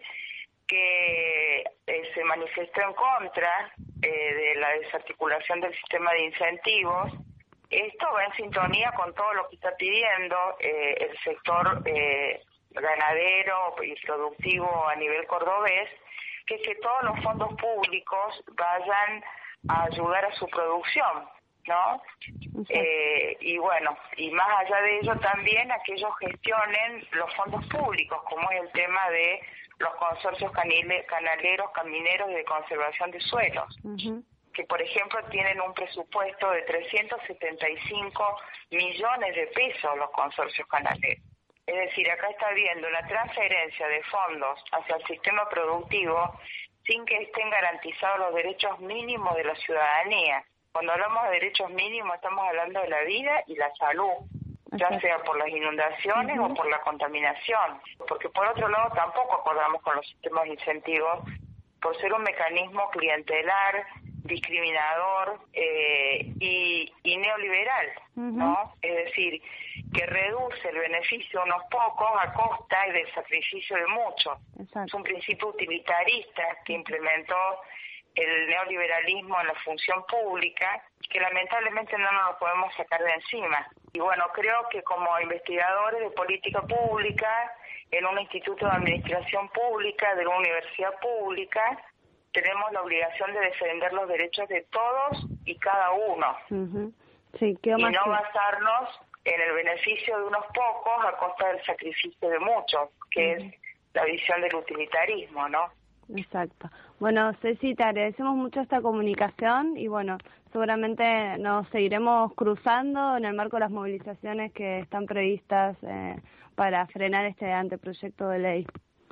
que eh, se manifestó en contra eh, de la desarticulación del sistema de incentivos. Esto va en sintonía con todo lo que está pidiendo eh, el sector eh, ganadero y productivo a nivel cordobés, que es que todos los fondos públicos vayan a ayudar a su producción, ¿no? Eh, y bueno, y más allá de ello también a que ellos gestionen los fondos públicos, como es el tema de los consorcios canile, canaleros, camineros de conservación de suelos, uh-huh. que por ejemplo tienen un presupuesto de trescientos setenta y cinco millones de pesos los consorcios canaleros. Es decir, acá está habiendo una transferencia de fondos hacia el sistema productivo sin que estén garantizados los derechos mínimos de la ciudadanía. Cuando hablamos de derechos mínimos estamos hablando de la vida y la salud, ya sea por las inundaciones uh-huh. o por la contaminación. Porque por otro lado tampoco acordamos con los sistemas de incentivos por ser un mecanismo clientelar, discriminador eh, y, y neoliberal, uh-huh. ¿no? Es decir, que reduce el beneficio de unos pocos a costa y del sacrificio de muchos. Exacto. Es un principio utilitarista que implementó el neoliberalismo en la función pública, que lamentablemente no nos lo podemos sacar de encima. Y bueno, creo que como investigadores de política pública, en un instituto de administración pública, de una universidad pública, tenemos la obligación de defender los derechos de todos y cada uno. Uh-huh. Sí, ¿qué y más no que... basarnos en el beneficio de unos pocos a costa del sacrificio de muchos, que uh-huh. es la visión del utilitarismo, ¿no? Exacto. Bueno, Ceci, te agradecemos mucho esta comunicación y bueno, seguramente nos seguiremos cruzando en el marco de las movilizaciones que están previstas eh, para frenar este anteproyecto de ley.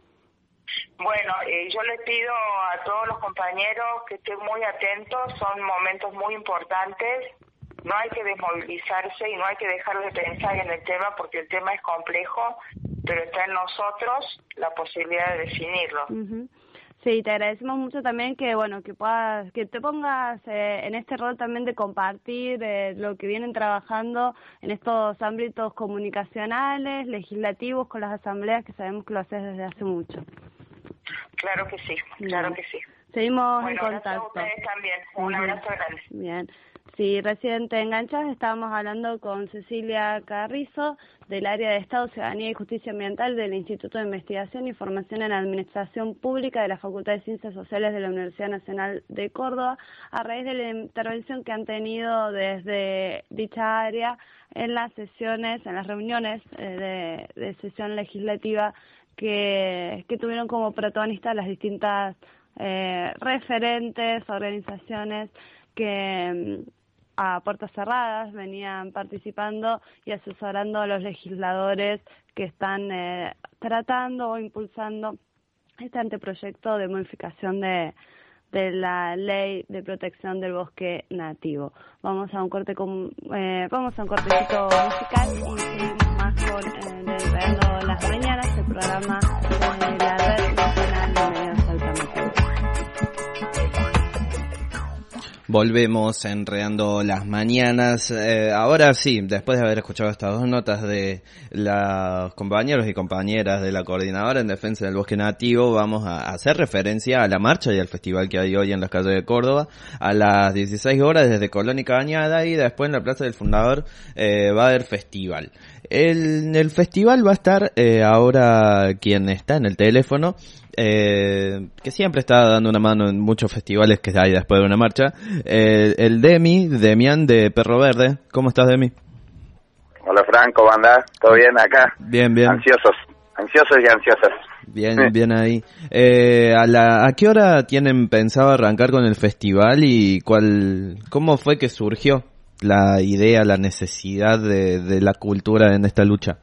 Bueno, eh, yo les pido a todos los compañeros que estén muy atentos, son momentos muy importantes, no hay que desmovilizarse y no hay que dejar de pensar en el tema porque el tema es complejo, pero está en nosotros la posibilidad de definirlo. Uh-huh. Sí, te agradecemos mucho también que bueno que puedas que te pongas eh, en este rol también de compartir eh, lo que vienen trabajando en estos ámbitos comunicacionales, legislativos con las asambleas, que sabemos que lo haces desde hace mucho. Claro que sí, claro que sí. Seguimos bueno, en contacto. Gracias a ustedes también. Un uh-huh. abrazo grande. Bien. Sí, recién te enganchas, estábamos hablando con Cecilia Carrizo del área de Estado, Ciudadanía y Justicia Ambiental del Instituto de Investigación y Formación en Administración Pública de la Facultad de Ciencias Sociales de la Universidad Nacional de Córdoba, a raíz de la intervención que han tenido desde dicha área en las sesiones, en las reuniones eh, de, de sesión legislativa que, que tuvieron como protagonistas las distintas eh, referentes, organizaciones que a puertas cerradas venían participando y asesorando a los legisladores que están eh, tratando o impulsando este anteproyecto de modificación de, de la ley de protección del bosque nativo. Vamos a un corte con, eh, vamos a un cortecito musical y seguimos más con eh, Enredando las Mañanas, el programa de la Red Nacional de Medios Alternativos. Volvemos Enredando las Mañanas. Eh, ahora sí, después de haber escuchado estas dos notas de los compañeros y compañeras de la Coordinadora en Defensa del Bosque Nativo, vamos a hacer referencia a la marcha y al festival que hay hoy en las calles de Córdoba a las dieciséis horas desde Colón y Cañada, y después en la Plaza del Fundador eh, va a haber festival. El, el festival va a estar eh, ahora quien está en el teléfono, Eh, que siempre está dando una mano en muchos festivales que hay después de una marcha, eh, el Demi, Demián de Perro Verde. ¿Cómo estás, Demi? Hola, Franco, ¿cómo andás? ¿Todo bien acá? Bien, bien. Ansiosos, ansiosos y ansiosas. Bien, bien ahí. Eh, ¿a, la, ¿A qué hora tienen pensado arrancar con el festival y cuál, cómo fue que surgió la idea, la necesidad de, de la cultura en esta lucha?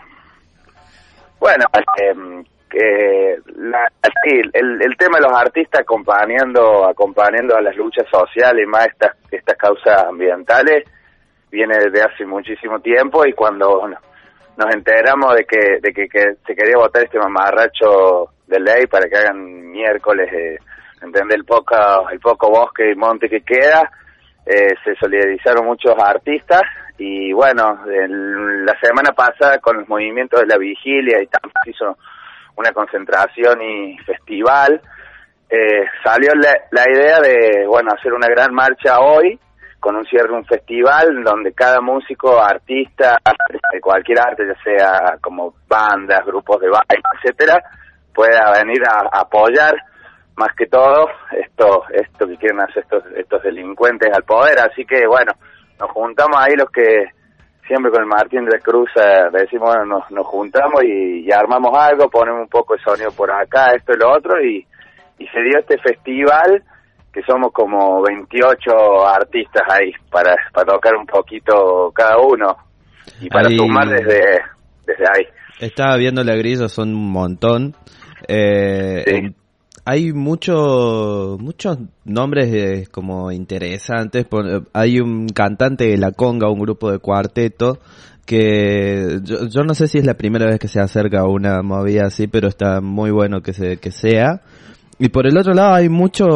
Bueno, eh, que la, sí, el, el tema de los artistas acompañando acompañando a las luchas sociales y más estas estas causas ambientales viene desde hace muchísimo tiempo, y cuando nos enteramos de que de que, que se quería votar este mamarracho de ley para que hagan miércoles eh, entender el poco el poco bosque y monte que queda, eh, se solidarizaron muchos artistas. Y bueno, el, la semana pasada con los movimientos de la vigilia y también se hizo una concentración y festival, eh, salió la, la idea de, bueno, hacer una gran marcha hoy, con un cierre de un festival, donde cada músico, artista, de cualquier arte, ya sea como bandas, grupos de baile, etcétera, pueda venir a, a apoyar, más que todo, esto, esto que quieren hacer estos, estos delincuentes al poder. Así que, bueno, nos juntamos ahí los que siempre con el Martín de la Cruz eh, decimos, bueno, nos, nos juntamos y, y armamos algo, ponemos un poco de sonido por acá, esto y lo otro, y, y se dio este festival, que somos como veintiocho artistas ahí, para, para tocar un poquito cada uno, y para ahí, sumar desde, desde ahí. Estaba viendo la grilla, son un montón. Eh, sí. en, Hay muchos muchos nombres eh, como interesantes. Por, hay un cantante de la conga, un grupo de cuarteto, que yo, yo no sé si es la primera vez que se acerca a una movida así, pero está muy bueno que se que sea. y por el otro lado hay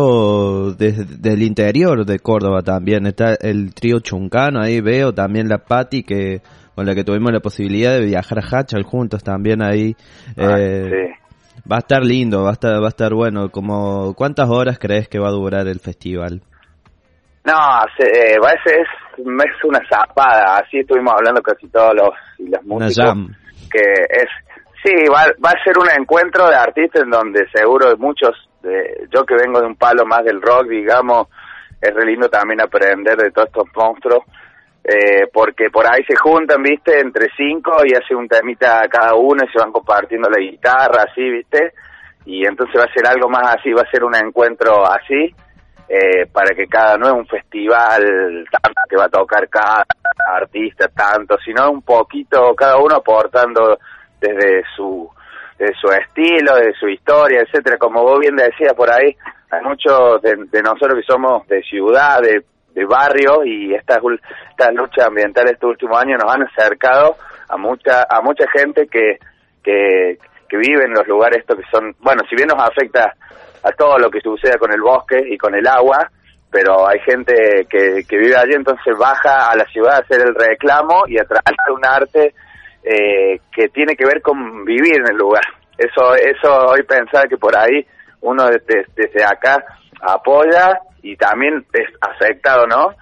mucho de, del interior de Córdoba también. Está el trío Chuncano, ahí veo también la Pati, que con la que tuvimos la posibilidad de viajar a Hachal juntos también ahí. Ah, eh, sí. Va a estar lindo, va a estar, va a estar bueno. Como, ¿cuántas horas crees que va a durar el festival? No, se, eh, va a ser, es, es una zapada, así estuvimos hablando casi todos los, y los músicos. Una jam. Que es, sí, va, va a ser un encuentro de artistas en donde seguro muchos, de, yo que vengo de un palo más del rock, digamos, es re lindo también aprender de todos estos monstruos, eh, porque por ahí se juntan, viste, entre cinco y hacen un temita cada uno y se van compartiendo la guitarra, así, viste, y entonces va a ser algo más así, va a ser un encuentro así, eh, para que cada, no es un festival tanto que va a tocar cada artista tanto, sino un poquito, cada uno aportando desde su de su estilo, de su historia, etcétera. Como vos bien decías por ahí, hay muchos de, de nosotros que somos de ciudad, de, de barrio, y estas estas luchas ambientales estos últimos años nos han acercado a mucha a mucha gente que que que vive en los lugares estos que son, bueno, si bien nos afecta a todo lo que suceda con el bosque y con el agua, pero hay gente que, que vive allí, entonces baja a la ciudad a hacer el reclamo y a través de un arte eh, que tiene que ver con vivir en el lugar. Eso eso hoy pensar que por ahí uno desde, desde acá apoya y también es afectado, ¿no?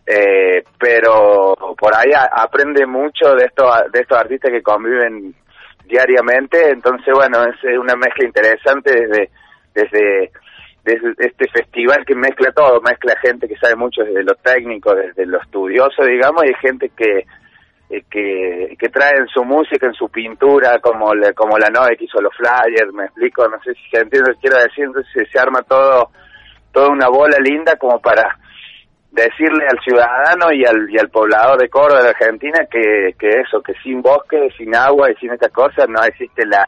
Eh, pero por ahí a, aprende mucho de estos de estos artistas que conviven diariamente, entonces bueno, es una mezcla interesante desde desde desde este festival que mezcla todo, mezcla gente que sabe mucho desde lo técnico, desde lo estudioso, digamos, y gente que eh, que que trae en su música, en su pintura, como la, como la Noe que hizo los flyers, me explico, no sé si se entiende lo que quiero decir, entonces se arma todo toda una bola linda como para decirle al ciudadano y al y al poblador de Córdoba, de Argentina, que que eso, que sin bosque, sin agua y sin estas cosas no existe la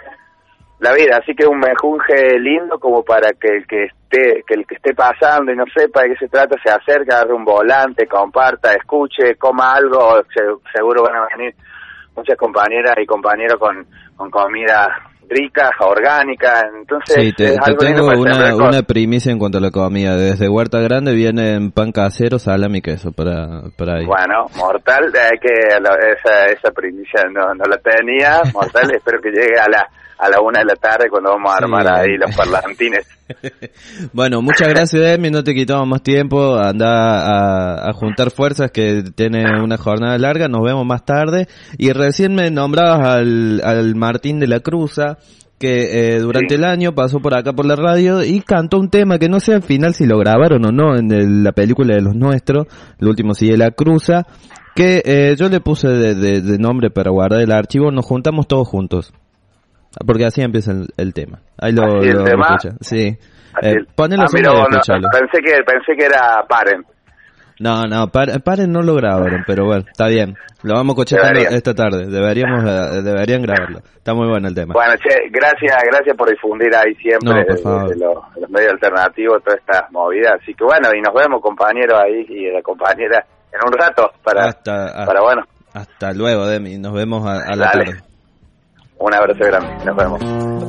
la vida, así que un mejunje lindo como para que el que esté que el que esté pasando y no sepa de qué se trata se acerque, agarre un volante, comparta, escuche, coma algo, se, seguro van a venir muchas compañeras y compañeros con, con comida rica, orgánica, entonces sí, te, es te algo tengo lindo para una, una primicia en cuanto a la comida. Desde Huerta Grande vienen pan casero, salami y queso para, para ahí. Bueno, mortal, hay que esa, esa primicia no, no la tenía, mortal, espero que llegue a la a la una de la tarde cuando vamos a armar sí, ahí los parlantines. Bueno, muchas gracias, Emi, no te quitamos más tiempo, anda a, a juntar fuerzas que tiene una jornada larga, nos vemos más tarde. Y recién me nombrabas al, al Martín de la Cruza, que eh, durante sí. el año pasó por acá por la radio y cantó un tema que no sé al final si lo grabaron o no en el, la película de Los Nuestros, el último sigue la Cruza, que eh, yo le puse de, de, de nombre para guardar el archivo, nos juntamos todos juntos. Porque así empieza el, el tema. Ahí lo, ¿Así el lo tema? escucha. Sí. Eh, ponelo ah, solo no, y escuchalo. No, pensé que pensé que era Paren. No, no, Paren, Paren no lo grabaron, pero bueno, está bien. Lo vamos a escuchar esta tarde. Deberíamos eh, deberían grabarlo. Está muy bueno el tema. Bueno, che, gracias, gracias por difundir ahí siempre no, por de, favor. de, los, de los medios alternativos todas estas movidas. Así que bueno, y nos vemos compañeros ahí y la compañera en un rato para hasta, hasta, para bueno. Hasta luego, Demi. Nos vemos a, a la Dale. tarde. Un abrazo grande, nos vemos.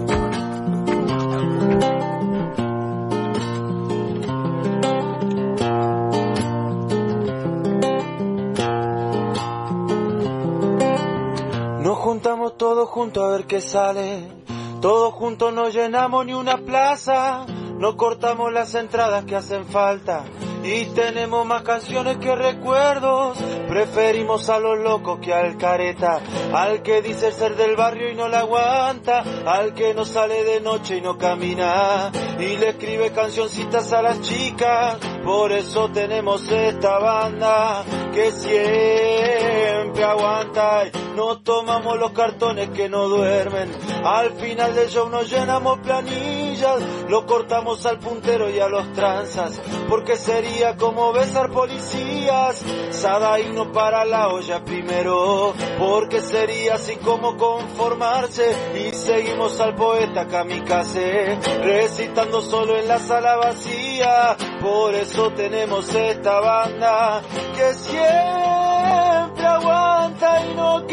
Nos juntamos todos juntos a ver qué sale, todos juntos no llenamos ni una plaza, no cortamos las entradas que hacen falta y tenemos más canciones que recuerdos. Preferimos a los locos que al careta, al que dice ser del barrio y no la aguanta, al que no sale de noche y no camina y le escribe cancioncitas a las chicas. Por eso tenemos esta banda que siempre aguanta y no tomamos los cartones que no duermen. Al final del show nos llenamos planillas, lo cortamos al puntero y a los tranzas, porque sería como besar policías. Sada himno para la olla primero, porque sería así como conformarse. Y seguimos al poeta kamikaze, recitando solo en la sala vacía. Por eso tenemos esta banda que siempre aguanta y no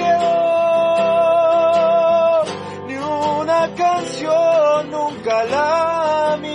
quedó ni una canción nunca la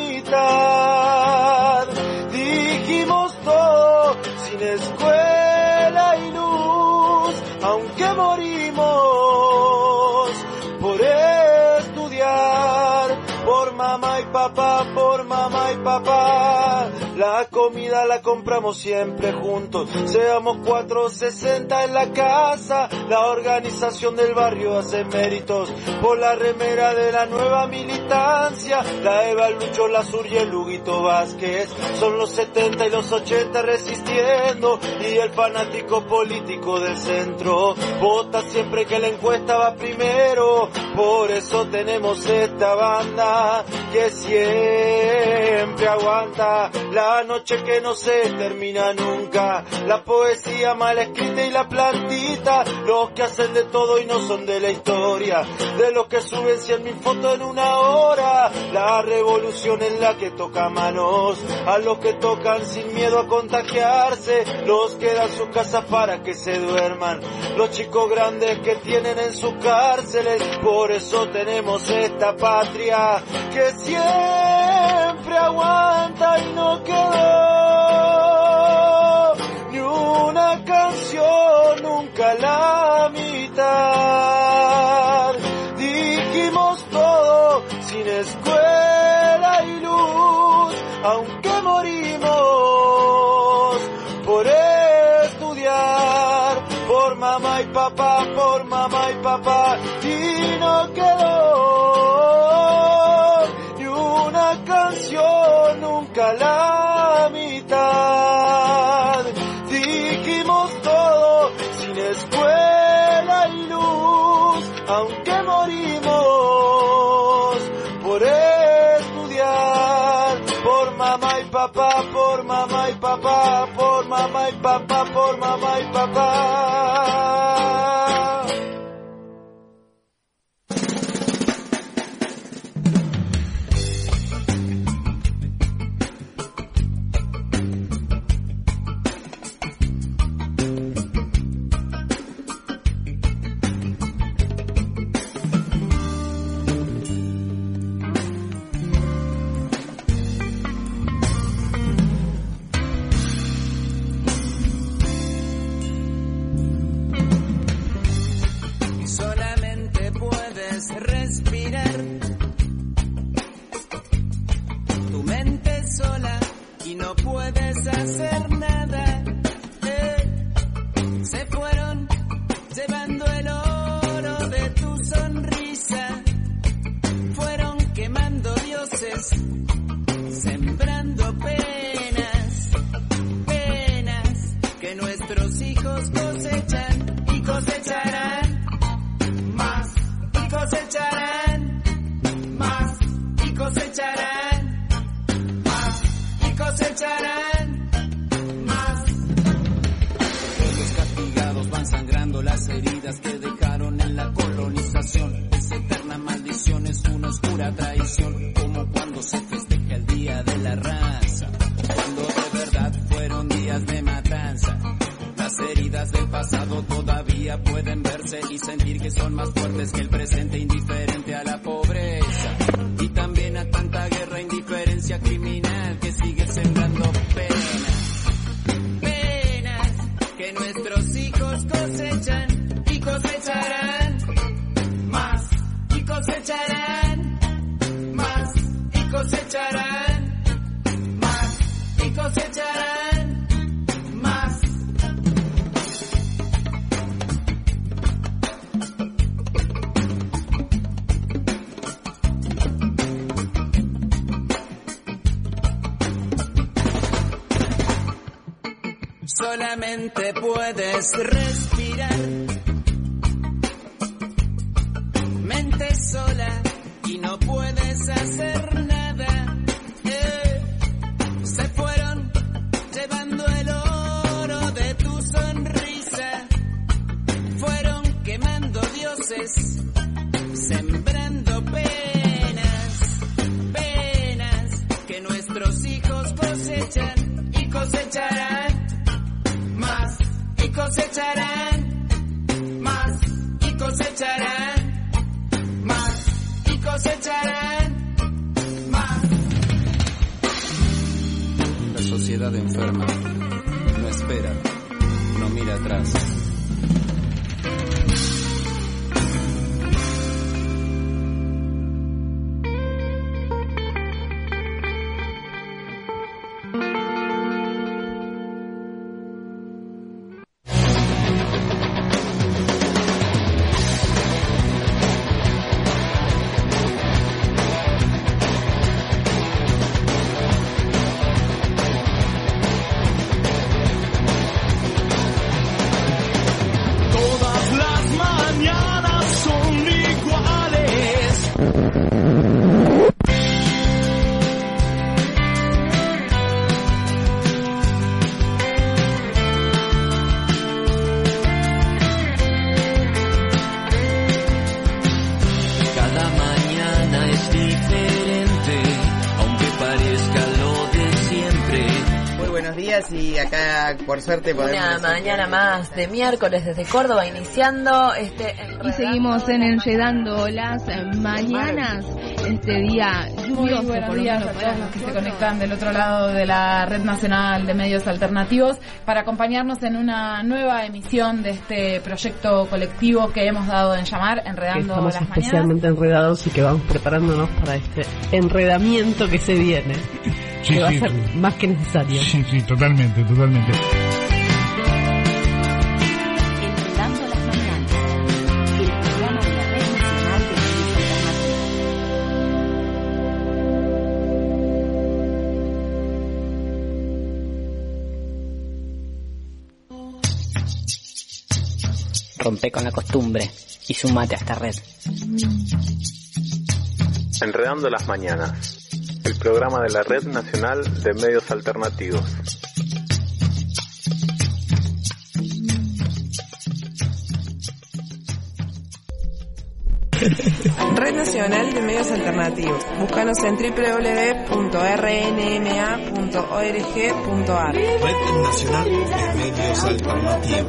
La comida la compramos siempre juntos, seamos cuatro sesenta en la casa. La organización del barrio hace méritos por la remera de la nueva militancia. La Eva, el Lucho, la Sur y el Huguito Vázquez son los setenta y los ochenta resistiendo. Y el fanático político del centro vota siempre que la encuesta va primero. Por eso tenemos esta banda que siempre aguanta la noche que no se termina nunca, la poesía mal escrita y la plantita, los que hacen de todo y no son de la historia, de los que suben cien mil fotos en una hora. La revolución en la que toca manos a los que tocan sin miedo a contagiarse, los que dan sus casas para que se duerman, los chicos grandes que tienen en sus cárceles. Por eso tenemos esta patria que siempre aguanta y no quedó ni una canción, nunca la mitad. Dijimos todo sin escuela y luz, aunque morimos por estudiar, por mamá y papá, por mamá y papá, y no quedó ni una canción, nunca la mitad. Dijimos todo sin escuela y luz, aunque morimos por estudiar, por mamá y papá, por mamá y papá, por mamá y papá, por mamá y papá. Respirar, tu mente sola y no puedes hacer nada. Eh, se fueron llevando el oro de tu sonrisa, fueron quemando dioses, sembrando penas, penas que nuestros hijos cosechan y cosecharán. Cosecharán más y cosecharán más y cosecharán más. Los castigados van sangrando las heridas que dejaron en la colonización. Esa eterna maldición es una oscura traición, como cuando se festeja el Día de la Raza, cuando de verdad fueron días de matanza. Las heridas del pasado todavía pueden verse y sentir que son más fuertes que el presente, indiferente a la pobreza y también a tanta guerra, indiferencia criminal que sigue sembrando penas, penas que nuestros hijos cosechan y cosecharán más y cosecharán más y cosecharán más y cosecharán más. Solamente puedes respirar, mente sola y no puedes hacer nada. Eh, se fueron llevando el oro de tu sonrisa, fueron quemando dioses, sembrando penas, penas que nuestros hijos cosechan y cosecharán más y cosecharán más y cosecharán más y cosecharán más. La sociedad enferma no espera, no mira atrás. días y acá por suerte podemos... Una mañana más de miércoles desde Córdoba iniciando este... Y seguimos en Enredando las Mañanas, este día lluvioso. Muy buenos por lo días menos a para todos los que se nosotros. conectan del otro lado de la Red Nacional de Medios Alternativos para acompañarnos en una nueva emisión de este proyecto colectivo que hemos dado en llamar Enredando que estamos las Mañanas. especialmente enredados y que vamos preparándonos para este enredamiento que se viene, sí, que va sí, a ser sí. más que necesario. Sí, sí, totalmente, totalmente. Enredando las Mañanas, el programa de la Red Nacional de Medios Alternativos. Rompe con la costumbre y sumate a esta red. Enredando las Mañanas, el programa de la Red Nacional de Medios Alternativos. Red Nacional de Medios Alternativos. Búscanos en doble u doble u doble u punto r n m a punto org punto a r. Red Nacional de Medios Alternativos.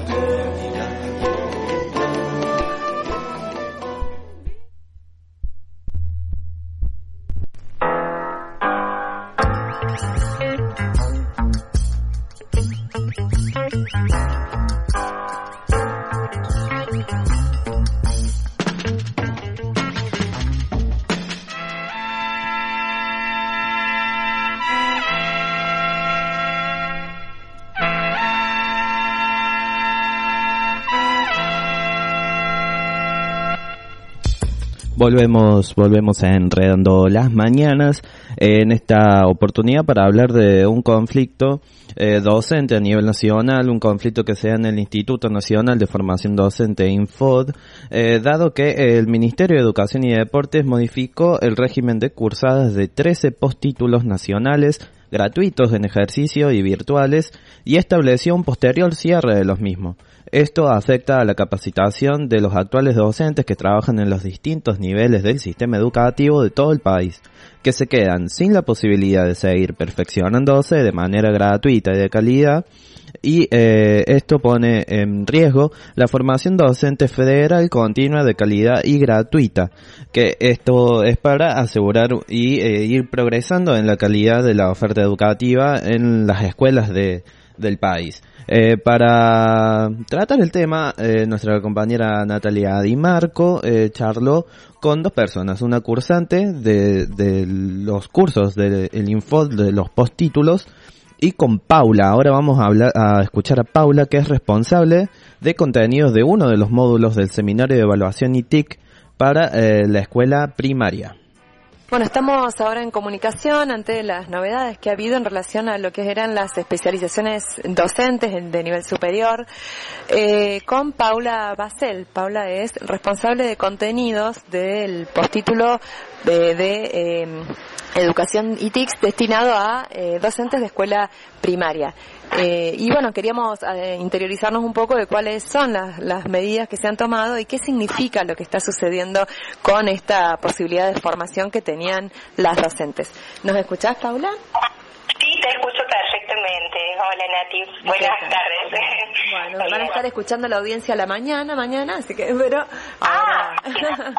Volvemos, volvemos a Enredando las Mañanas, en esta oportunidad para hablar de un conflicto eh, docente a nivel nacional, un conflicto que se da en el Instituto Nacional de Formación Docente INFOD, eh, dado que el Ministerio de Educación y Deportes modificó el régimen de cursadas de trece postítulos nacionales gratuitos en ejercicio y virtuales y estableció un posterior cierre de los mismos. Esto afecta a la capacitación de los actuales docentes que trabajan en los distintos niveles del sistema educativo de todo el país, que se quedan sin la posibilidad de seguir perfeccionándose de manera gratuita y de calidad, y eh, esto pone en riesgo la formación docente federal continua de calidad y gratuita, que esto es para asegurar y eh, ir progresando en la calidad de la oferta educativa en las escuelas de, del país. Eh, para tratar el tema, eh, nuestra compañera Natalia Di Marco eh, charló con dos personas, una cursante de, de los cursos del Infod de los postítulos y con Paula. Ahora vamos a hablar, a escuchar a Paula, que es responsable de contenidos de uno de los módulos del Seminario de Evaluación I T I C para eh, la escuela primaria. Bueno, estamos ahora en comunicación ante las novedades que ha habido en relación a lo que eran las especializaciones docentes de nivel superior eh, con Paula Basel. Paula es responsable de contenidos del postítulo de, de eh, Educación I T I C destinado a eh, docentes de escuela primaria. Eh, y bueno, queríamos eh, interiorizarnos un poco de cuáles son las, las medidas que se han tomado y qué significa lo que está sucediendo con esta posibilidad de formación que tenían las docentes. ¿Nos escuchás, Paula? Sí, te escucho perfectamente. Hola, Nati. Buenas tardes. Bueno, van a estar escuchando la audiencia a la mañana, mañana, así que, pero ahora... Ah, sí,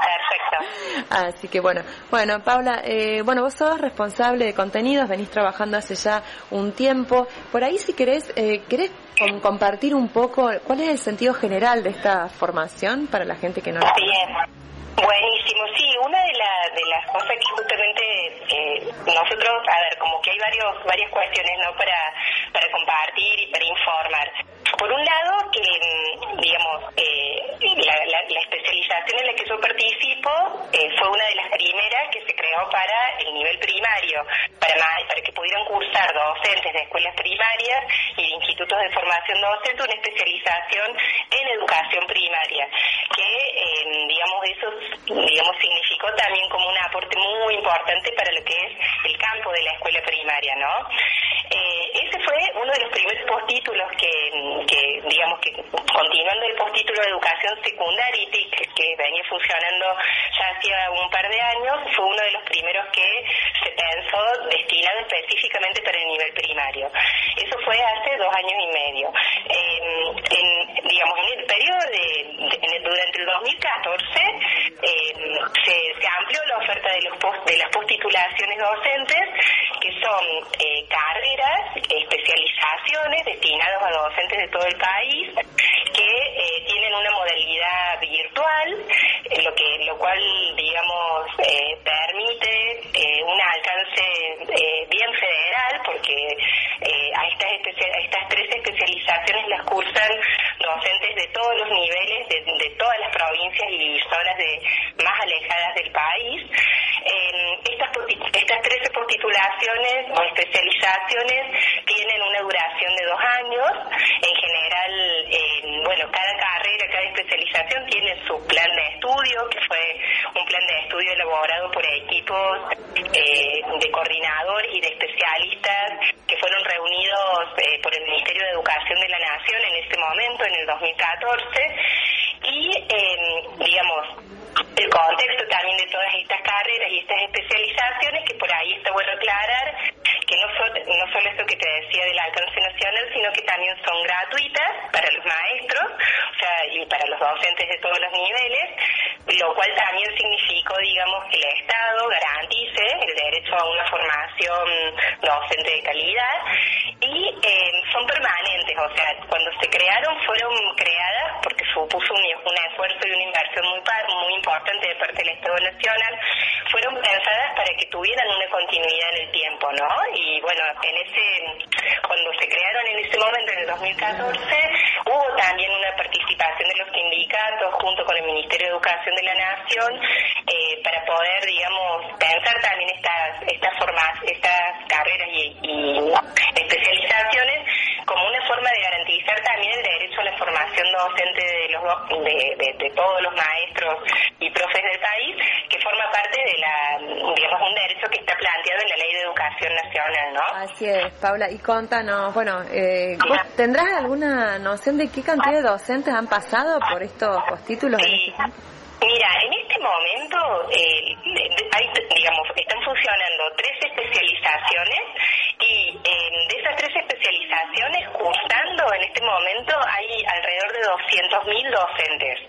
perfecto. Así que bueno, bueno, Paula, eh, bueno, vos sos responsable de contenidos, venís trabajando hace ya un tiempo. Por ahí, si querés, eh, ¿querés com- compartir un poco cuál es el sentido general de esta formación para la gente que no la conoce? Bien. Buenísimo, sí, una de, la, de las cosas que justamente eh, nosotros, a ver, como que hay varios varias cuestiones, ¿no?, para, para compartir y para informar. Por un lado, que, digamos, eh, la, la, la especialización en la que yo participo eh, fue una de las primeras que se creó para el nivel primario, para, más, para que pudieran cursar docentes de escuelas primarias y de institutos de formación docente una especialización en educación primaria, que, eh, digamos, eso digamos significó también como un aporte muy importante para lo que es el campo de la escuela primaria, ¿no? Eh, ese fue uno de los primeros postítulos que, que digamos que continuando el postítulo de educación secundaria I T I C, que venía funcionando ya hacía un par de años, fue uno de los primeros que se pensó destinado específicamente para el nivel primario. Eso fue hace dos años y medio. Eh, en, digamos, en el periodo de, de en el, durante el dos mil catorce eh, se, se amplió la oferta de, los post, de las postitulaciones docentes, que son eh, carreras, especializaciones destinadas a docentes de todo el país, que eh, tienen una modalidad virtual, eh, lo que lo cual, digamos, eh, permite eh, un alcance eh, bien federal, porque eh, a, estas especia- a estas tres especializaciones las cursan docentes de todos los niveles, de, de todas las provincias y zonas de más alejadas del país. Eh, estas, estas trece postitulaciones o especializaciones tienen una duración de dos años. En general, eh, bueno, cada carrera, cada especialización tiene su plan de estudio, que fue un plan de estudio elaborado por equipos eh, de coordinadores y de especialistas que fueron reunidos eh, por el Ministerio de Educación de la Nación en ese momento, en el dos mil catorce, y, eh, digamos, el contexto también de todas estas carreras y estas especializaciones, que por ahí está bueno aclarar que no, so, no solo esto que te decía del alcance nacional, sino que también son gratuitas para los maestros, o sea, y para los docentes de todos los niveles, lo cual también significó, digamos, que el Estado garantice el derecho a una formación docente de calidad, y eh, son permanentes, o sea, cuando se crearon fueron creadas porque supuso un, un esfuerzo y una inversión muy, muy importante de parte del Estado Nacional, fueron pensadas para que tuvieran una continuidad en el tiempo, ¿no? Y bueno, en ese, cuando se crearon en ese momento, en el dos mil catorce, hubo también una participación de los sindicatos junto con el Ministerio de Educación de la Nación eh, para poder, digamos, pensar también estas estas formas, estas carreras y, y especializaciones como una forma de garantizar también el derecho a la formación docente de los de, de, de todos los maestros y profes del país, que forma parte de la, digamos, un derecho que está planteado en la Ley de Educación Nacional, ¿no? Así es, Paula, y contanos, bueno, eh, ¿vos ¿tendrás alguna noción de qué cantidad de docentes han pasado por estos postítulos en este tiempo? Mira, en este momento, eh, hay, digamos, están funcionando tres especializaciones y eh, de esas tres especializaciones, cursando en este momento, hay alrededor de doscientos mil docentes.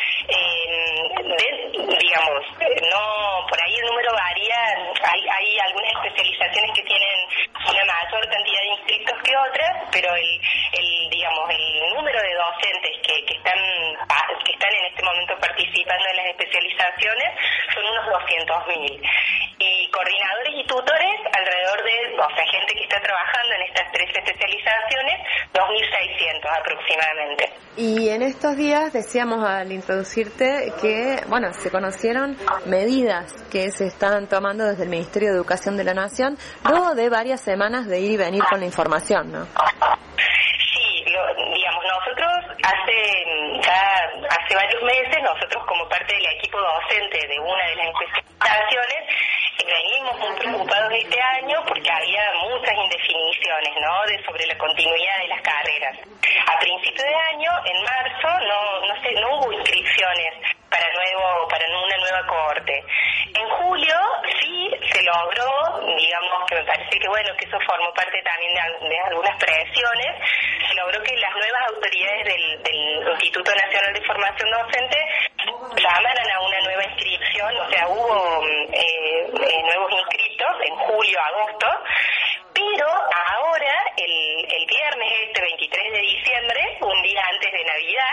Eh, de, digamos, no, por ahí el número varía, hay, hay algunas especializaciones que tienen una mayor cantidad de inscritos que otras, pero el, el digamos, el número de docentes que, que están que están en este momento participando en las especializaciones son unos doscientos mil. Y coordinadores y tutores, alrededor de, o sea, gente que está trabajando en estas tres especializaciones, dos mil seiscientos aproximadamente. Y en estos días decíamos al introducirte que, bueno, se conocieron medidas que se están tomando desde el Ministerio de Educación de la Nación, luego de varias semanas de ir y venir con la información, ¿no? Sí, lo, digamos, nosotros hace ya hace varios meses, nosotros como parte del equipo docente de una de las especializaciones, venimos muy preocupados este año porque había muchas indefiniciones, ¿no?, de sobre la continuidad de las carreras. A principio de año, en marzo, no no sé, no hubo inscripciones para nuevo para una nueva cohorte. En julio sí se logró, digamos, que me parece que bueno, que eso formó parte también de, de algunas presiones, se logró que las nuevas autoridades del, del Instituto Nacional de Formación Docente llamaran a una nueva inscripción, o sea, hubo eh, eh, nuevos inscritos en julio, agosto, pero ahora, el, el viernes este veintitrés de diciembre, un día antes de Navidad,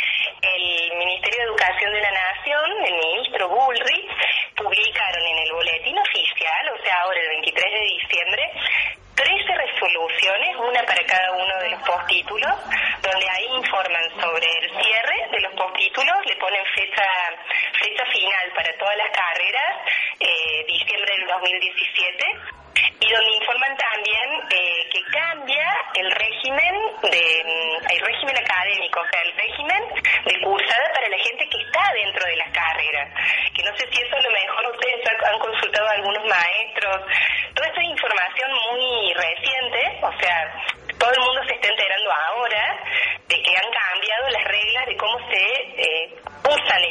el Ministerio de Educación de la Nación, el ministro Bullrich, publicaron en el boletín oficial, o sea, ahora el veintitrés de diciembre, trece resoluciones, una para cada uno de los postítulos, donde ahí informan sobre el cierre de los postítulos, le ponen fecha fecha final para todas las carreras, eh, diciembre del dos mil diecisiete, y donde informan también eh, que cambia el régimen de el régimen académico, o sea, el régimen de cursada para la gente que está dentro de las carreras, que no sé si eso a lo mejor ustedes han consultado a algunos maestros. Toda esta información muy reciente, o sea, todo el mundo se está enterando ahora de que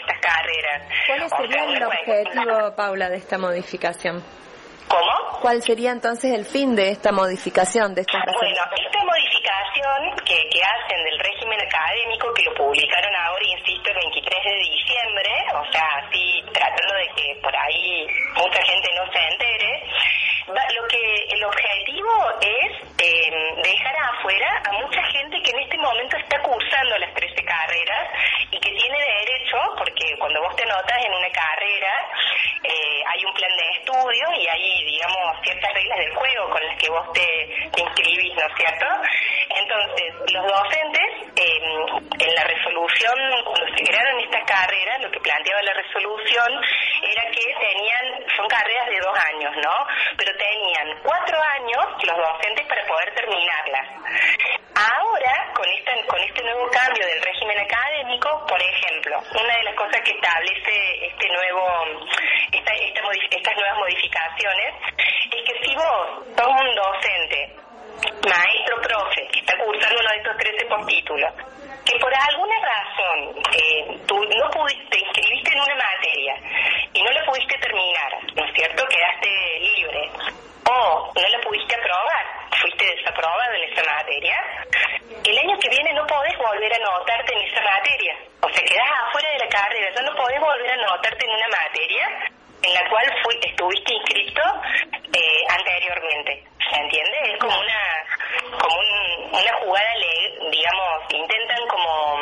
estas carreras. ¿Cuál sería el objetivo, Paula, de esta modificación? ¿Cómo? ¿Cuál sería entonces el fin de esta modificación, de esta Bueno, esta modificación que, que hacen del régimen académico, que lo publicaron ahora, insisto, el veintitrés de diciembre, o sea, así tratando de que por ahí mucha gente no se entere, va, lo que el objetivo es eh, dejar afuera a mucha gente que en este momento está cursando las trece carreras y que tiene derecho, porque cuando vos te anotas en una carrera, eh, hay un plan de estudio y hay, digamos, ciertas reglas del juego con las que vos te, te inscribís, ¿no es cierto? Entonces, los docentes, eh, en la resolución, cuando se crearon estas carreras, lo que planteaba la resolución era que tenían, son carreras de dos años, ¿no? Pero tenían cuatro años los docentes para poder terminarlas. Ahora, con esta, con este nuevo cambio del régimen académico, por ejemplo, una de las cosas que establece este nuevo, esta, esta modif- estas nuevas modificaciones, es que si vos sos un docente, maestro, profe, que está cursando uno de estos trece postítulos, que por alguna razón eh, tú no pudiste, te inscribiste en una materia y no la pudiste terminar, ¿no es cierto? Quedaste libre. O no la pudiste aprobar, fuiste desaprobado en esa materia, el año que viene no podés volver a anotarte en esa materia. O sea, quedás afuera de la carrera, ya no podés volver a anotarte en una materia en la cual fui, estuviste inscrito eh, anteriormente. ¿Se entiende? Es como una como un, una jugada, le, digamos, intentan como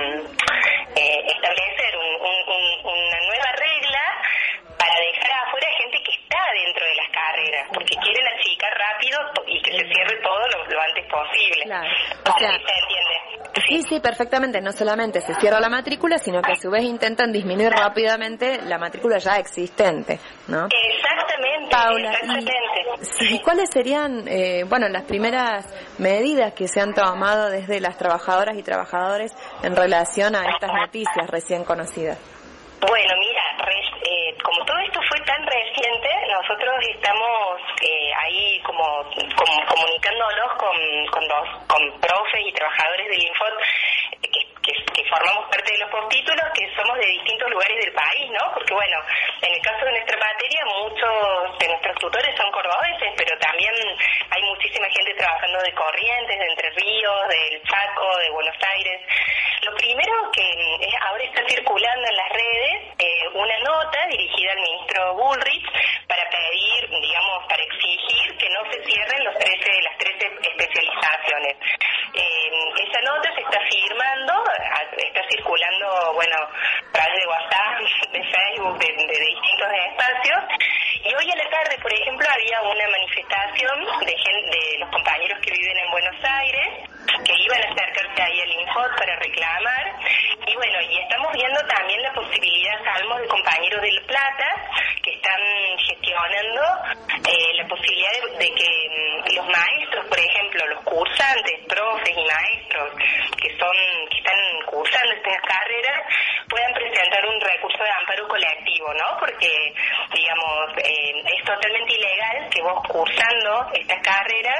eh, establecer un, un, un, una nueva regla para dejar afuera gente que está dentro de las carreras, porque quieren achicar rápido y que se cierre todo lo, lo antes posible. Claro. O sea, ¿se entiende? Sí, sí, perfectamente. No solamente se cierra la matrícula, sino que a su vez intentan disminuir rápidamente la matrícula ya existente, ¿no? Exactamente, Paula, exactamente. Y, sí, ¿cuáles serían, eh, bueno, las primeras medidas que se han tomado desde las trabajadoras y trabajadores en relación a estas noticias recién conocidas? Bueno, mira, res, eh, como todo esto fue tan reciente, nosotros estamos eh, ahí como, como comunicándonos con, con, los, con profes y trabajadores del Infot eh, que, que, que formamos parte de los postítulos, que somos de distintos lugares del país, ¿no? Porque bueno, en el caso de nuestra materia, muchos de nuestros tutores son cordobeses, pero también hay muchísima gente trabajando de Corrientes, de Entre Ríos, del Chaco, de Buenos Aires. Lo primero que es, ahora está circulando en las redes eh, una nota dirigida al ministro Bullrich para pedir, digamos, para exigir que no se cierren los trece, las trece especializaciones. Eh, esa nota se está firmando, está circulando, bueno, a través de WhatsApp, de Facebook, de, de distintos espacios. Y hoy a la tarde, por ejemplo, había una manifestación de, gente, de los compañeros que viven en Buenos Aires, que iban a acercarse ahí al Infot para reclamar. Y bueno, y estamos viendo también la posibilidad, sabemos de compañeros del Plata, que están gestionando eh, la posibilidad de, de que mm, los maestros, por ejemplo, los cursantes, profes y maestros que son que están cursando estas carreras, puedan presentar un recurso de amparo colectivo, ¿no? Porque, digamos, eh, es totalmente ilegal que vos cursando estas carreras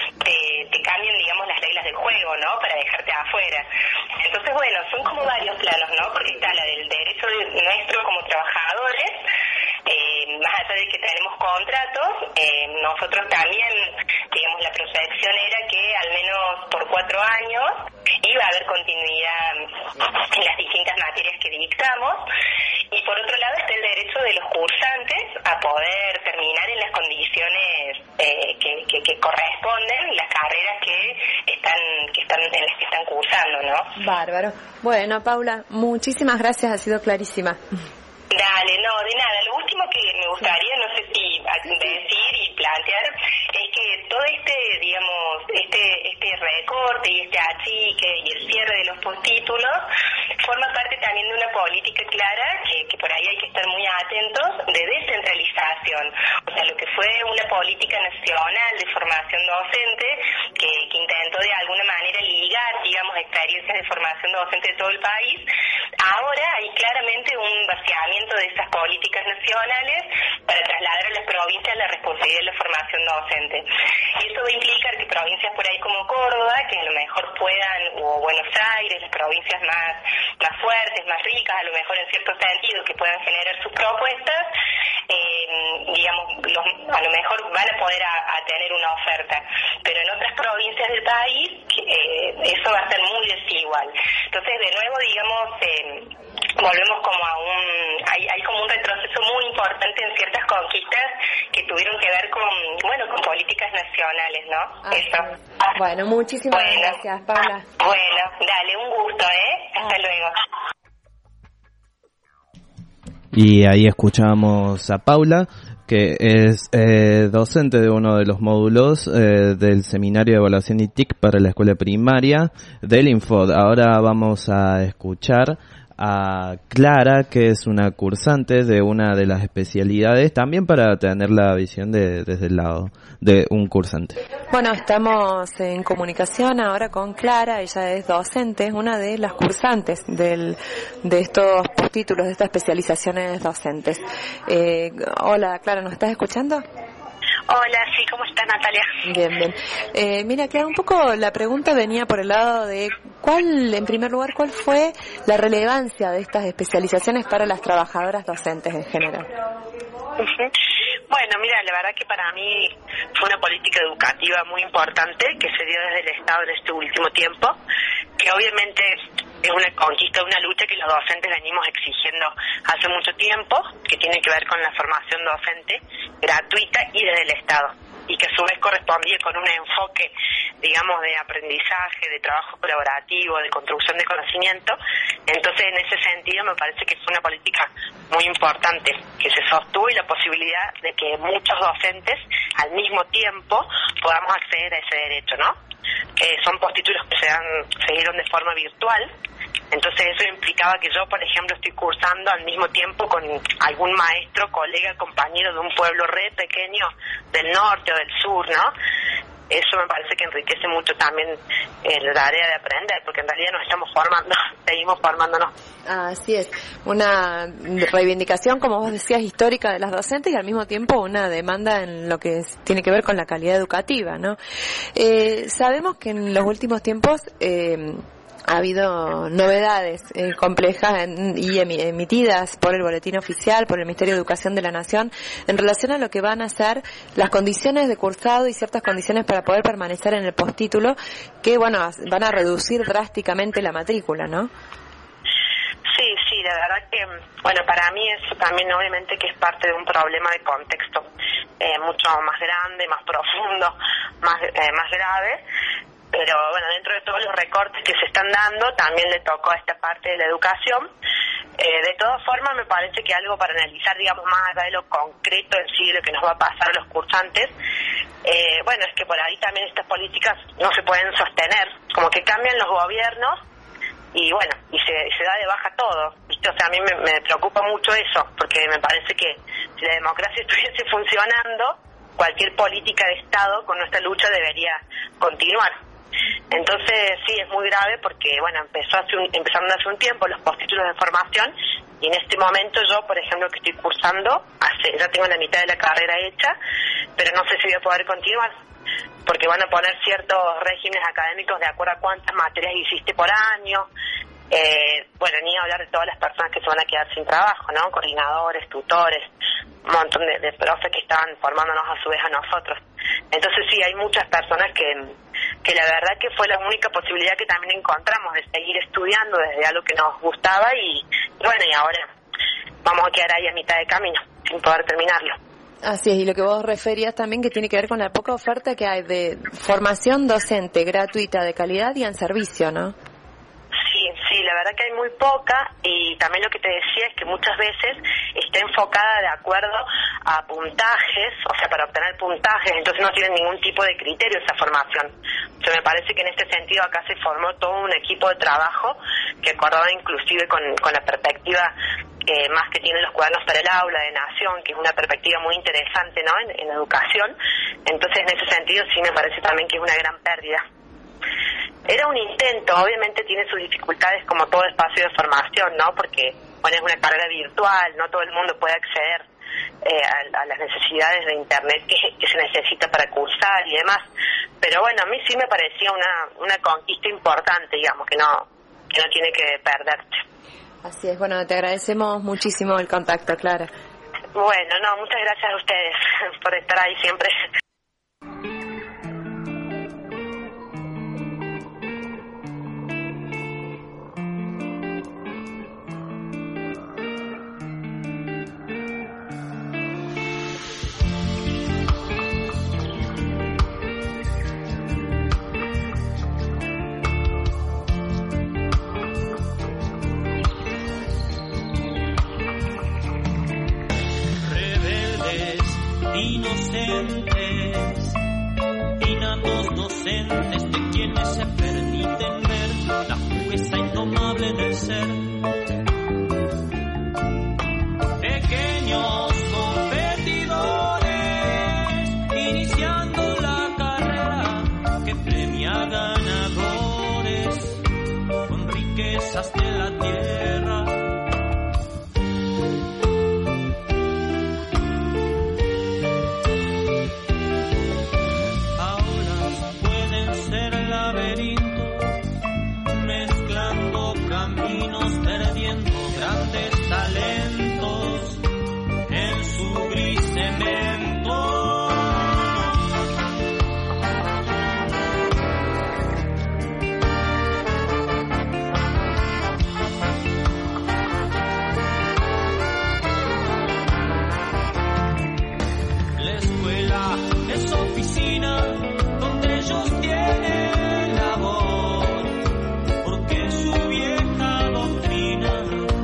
te, te cambien, digamos, las reglas del juego, ¿no? Para dejarte afuera. Entonces, bueno, son como varios planos, ¿no? Porque está la del derecho de nuestro como trabajadores, eh, más allá de que tenemos contratos, eh, nosotros también, digamos, la proyección era que al menos por cuatro años iba a haber continuidad en las distintas materias que dictamos, y por otro lado está el derecho de los cursantes a poder terminar en las condiciones eh, que, que, que corresponden las carreras que están que están en las que están cursando, ¿no? Bárbaro. Bueno, Paula, muchísimas gracias, ha sido clarísima. Dale, no, de nada. Lo último que me gustaría, no sé si decir y plantear, es que todo este, digamos, este este recorte y este achique y el cierre de los postítulos forma parte también de una política clara que, que por ahí hay que estar muy atentos, de descentralización. O sea, lo que fue una política nacional de formación docente que, que intentó de alguna manera ligar, digamos, experiencias de formación docente de todo el país, ahora hay claramente un vaciamiento de esas políticas nacionales para trasladar trasladar a las provincias la responsabilidad de la formación docente. Y eso va a implicar que provincias por ahí como Córdoba, que a lo mejor puedan, o Buenos Aires, las provincias más, más fuertes, más ricas, a lo mejor en cierto sentido, que puedan generar sus propuestas, eh, digamos, los, a lo mejor van a poder a, a tener una oferta. Pero en otras provincias del país, eh, eso va a ser muy desigual. Entonces, de nuevo, digamos, eh, volvemos como a un, hay, hay como un retroceso muy importante en ciertas conquistas que tuvieron que ver con, bueno, con políticas nacionales, ¿no? Ah, Eso. Bueno, muchísimas bueno, gracias, Paula. Bueno, dale, un gusto, ¿eh? Hasta luego. Y ahí escuchamos a Paula, que es eh, docente de uno de los módulos eh, del Seminario de Evaluación I T I C para la escuela primaria del Infod. Ahora vamos a escuchar a Clara, que es una cursante de una de las especialidades, también para tener la visión de desde el lado de un cursante. Bueno, estamos en comunicación ahora con Clara. Ella es docente, es una de las cursantes del, de estos postítulos, de estas especializaciones docentes. Eh, hola, Clara, ¿nos estás escuchando? Hola, sí, ¿cómo está Natalia? Bien, bien. Eh, mira, Clara, un poco la pregunta venía por el lado de cuál, en primer lugar, cuál fue la relevancia de estas especializaciones para las trabajadoras docentes en general. Uh-huh. Bueno, mira, la verdad que para mí fue una política educativa muy importante que se dio desde el Estado en este último tiempo, que obviamente es una conquista, una lucha que los docentes venimos exigiendo hace mucho tiempo, que tiene que ver con la formación docente gratuita y desde el Estado, y que a su vez correspondía con un enfoque, digamos, de aprendizaje, de trabajo colaborativo, de construcción de conocimiento. Entonces, en ese sentido, me parece que fue una política muy importante que se sostuvo, y la posibilidad de que muchos docentes al mismo tiempo podamos acceder a ese derecho, ¿no? Eh, son postítulos que se, dan, se dieron de forma virtual. Entonces eso implicaba que yo, por ejemplo, estoy cursando al mismo tiempo con algún maestro, colega, compañero de un pueblo re pequeño del norte o del sur, ¿no? Eso me parece que enriquece mucho también eh, la tarea de aprender, porque en realidad nos estamos formando, seguimos formándonos. Así es, una reivindicación, como vos decías, histórica de las docentes, y al mismo tiempo una demanda en lo que es, tiene que ver con la calidad educativa, ¿no? Eh, sabemos que en los últimos tiempos eh, ha habido novedades eh, complejas en, y emitidas por el Boletín Oficial, por el Ministerio de Educación de la Nación, en relación a lo que van a ser las condiciones de cursado y ciertas condiciones para poder permanecer en el postítulo, que, bueno, van a reducir drásticamente la matrícula, ¿no? Sí, sí, la verdad que, bueno, para mí eso también obviamente que es parte de un problema de contexto eh, mucho más grande, más profundo, más, eh, más grave. Pero bueno, dentro de todos los recortes que se están dando, también le tocó a esta parte de la educación. Eh, de todas formas, me parece que algo para analizar, digamos, más allá de lo concreto en sí, de lo que nos va a pasar a los cursantes, eh, bueno, es que por ahí también estas políticas no se pueden sostener, como que cambian los gobiernos y bueno, y se, se da de baja todo, ¿viste? O sea, a mí me, me preocupa mucho eso, porque me parece que si la democracia estuviese funcionando, cualquier política de Estado con nuestra lucha debería continuar. Entonces sí, es muy grave porque bueno, empezó hace un, empezaron hace un tiempo los postítulos de formación, y en este momento yo, por ejemplo, que estoy cursando, hace, ya tengo la mitad de la carrera hecha, pero no sé si voy a poder continuar, porque van a poner ciertos regímenes académicos de acuerdo a cuántas materias hiciste por año. Eh, bueno, ni hablar de todas las personas que se van a quedar sin trabajo, ¿no? Coordinadores, tutores, un montón de, de profes que estaban formándonos a su vez a nosotros. Entonces sí, hay muchas personas que, que la verdad que fue la única posibilidad que también encontramos de seguir estudiando desde algo que nos gustaba, y, y bueno, y ahora vamos a quedar ahí a mitad de camino, sin poder terminarlo. Así es, y lo que vos referías también que tiene que ver con la poca oferta que hay de formación docente gratuita, de calidad y en servicio, ¿no? Sí, sí, la verdad que hay muy poca, y también lo que te decía es que muchas veces está enfocada de acuerdo a puntajes, o sea, para obtener puntajes, entonces no tienen ningún tipo de criterio esa formación. O sea, me parece que en este sentido acá se formó todo un equipo de trabajo que acordaba inclusive con, con la perspectiva eh, más que tienen los cuadernos para el aula de Nación, que es una perspectiva muy interesante, ¿no?, en, en educación. Entonces, en ese sentido sí me parece también que es una gran pérdida. Era un intento, obviamente tiene sus dificultades como todo espacio de formación, ¿no? Porque, bueno, es una carrera virtual, no todo el mundo puede acceder. eh, a, a las necesidades de Internet que, que se necesita para cursar y demás. Pero bueno, a mí sí me parecía una, una conquista importante, digamos, que no, que no tiene que perderse. Así es, bueno, te agradecemos muchísimo el contacto, Clara. Bueno, no, muchas gracias a ustedes por estar ahí siempre. Inocentes, innatos docentes de quienes se permiten ver la fuerza indomable del ser. Pequeños competidores, iniciando la carrera que premia ganadores con riquezas de la tierra. Grandes talentos en su gris cemento. La escuela es oficina donde ellos tienen labor, porque su vieja doctrina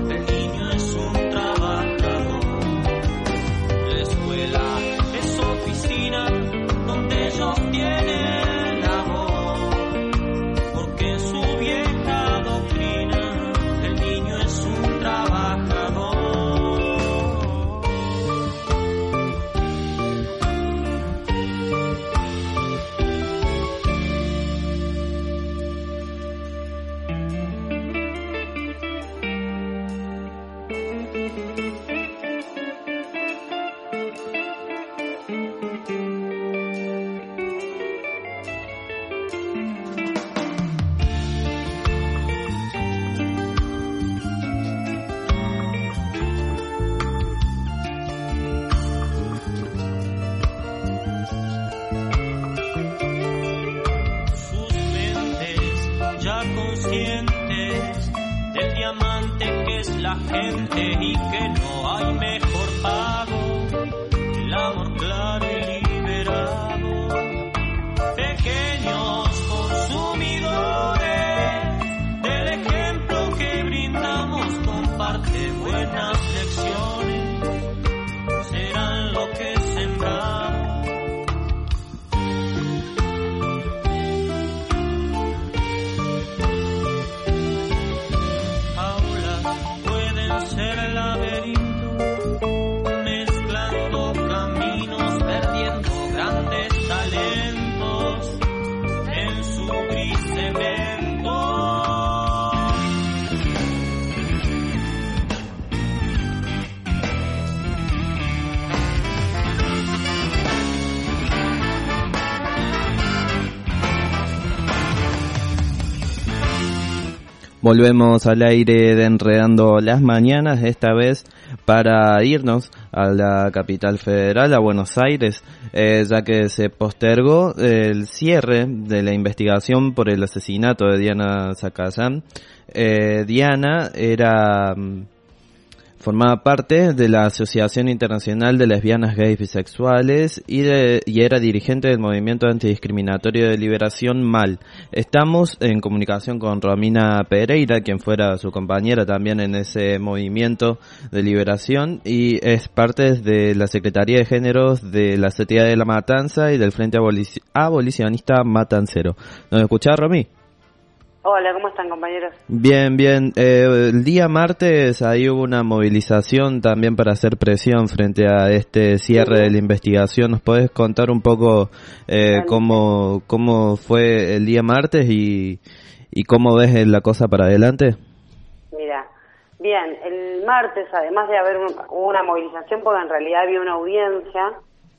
donde ellos tienen amor, porque su vieja doctrina, el niño es un trabajador. Conscientes del diamante que es la gente y que no hay mejor pago que el amor claro y liberado. Pequeños consumidores del ejemplo que brindamos, comparte buenas lecciones, serán lo que sembramos. Ser laberinto, mezclando caminos, perdiendo grandes talentos en su gris cemento. Volvemos al aire de Enredando las Mañanas, esta vez para irnos a la capital federal, a Buenos Aires, eh, ya que se postergó el cierre de la investigación por el asesinato de Diana Zacayán. Eh, Diana era... Formaba parte de la Asociación Internacional de Lesbianas, Gays y Bisexuales y, de, y era dirigente del Movimiento Antidiscriminatorio de Liberación M A L. Estamos en comunicación con Romina Pereira, quien fuera su compañera también en ese movimiento de liberación y es parte de la Secretaría de Géneros de la C T A de la Matanza y del Frente Abolic- Abolicionista Matancero. ¿Nos escuchás, Romy? Hola, ¿cómo están, compañeros? Bien, bien. Eh, el día martes ahí hubo una movilización también para hacer presión frente a este cierre sí. de la investigación. ¿Nos podés contar un poco eh, cómo cómo fue el día martes y, y cómo ves la cosa para adelante? Mira, Bien, el martes, además de haber un, una movilización, porque en realidad había una audiencia,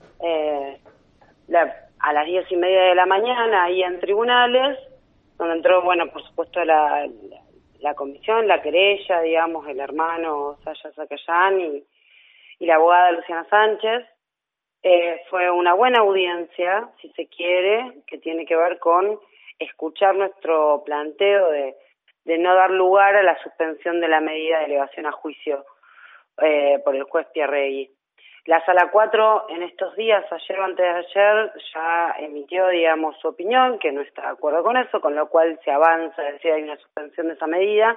eh, la, a las diez y media de la mañana, ahí en tribunales, donde entró, bueno, por supuesto, la, la, la comisión, la querella, digamos, el hermano Saya Zacayán y, y la abogada Luciana Sánchez. Eh, fue una buena audiencia, si se quiere, que tiene que ver con escuchar nuestro planteo de de no dar lugar a la suspensión de la medida de elevación a juicio eh, por el juez Pierregui. La Sala cuatro en estos días, ayer o antes de ayer, ya emitió, digamos, su opinión, que no está de acuerdo con eso, con lo cual se avanza, es decir, hay una suspensión de esa medida.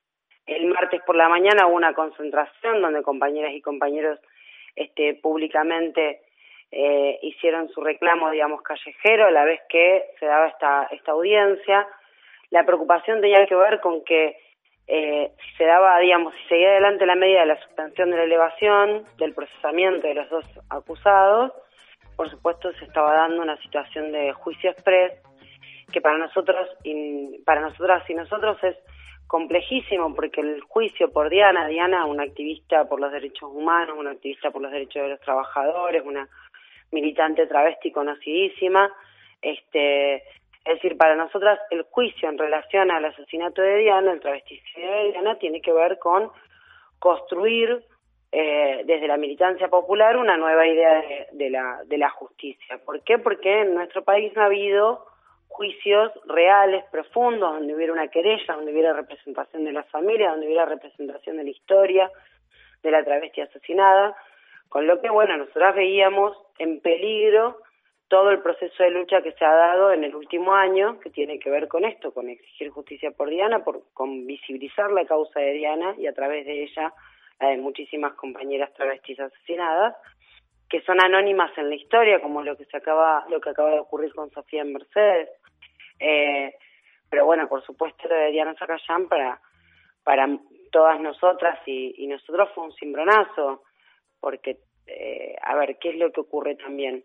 El martes por la mañana hubo una concentración donde compañeras y compañeros este, públicamente eh, hicieron su reclamo, digamos, callejero, a la vez que se daba esta, esta audiencia. La preocupación tenía que ver con que eh, si se daba, digamos, si seguía adelante la medida de la suspensión de la elevación, del procesamiento de los dos acusados, por supuesto se estaba dando una situación de juicio exprés que para nosotros y para nosotras y nosotros es complejísimo, porque el juicio por Diana, Diana, una activista por los derechos humanos, una activista por los derechos de los trabajadores, una militante travesti conocidísima, este Es decir, para nosotras el juicio en relación al asesinato de Diana, el travesticidio de Diana, tiene que ver con construir eh, desde la militancia popular una nueva idea de, de, la, de la justicia. ¿Por qué? Porque en nuestro país no ha habido juicios reales, profundos, donde hubiera una querella, donde hubiera representación de la familia, donde hubiera representación de la historia de la travesti asesinada, con lo que, bueno, nosotras veíamos en peligro todo el proceso de lucha que se ha dado en el último año, que tiene que ver con esto, con exigir justicia por Diana, por, con visibilizar la causa de Diana y a través de ella la de muchísimas compañeras travestis asesinadas, que son anónimas en la historia, como lo que se acaba, lo que acaba de ocurrir con Sofía en Mercedes. Eh, pero bueno, por supuesto lo de Diana Zacayán para, para todas nosotras y, y nosotros fue un cimbronazo, porque, eh, a ver, ¿qué es lo que ocurre también?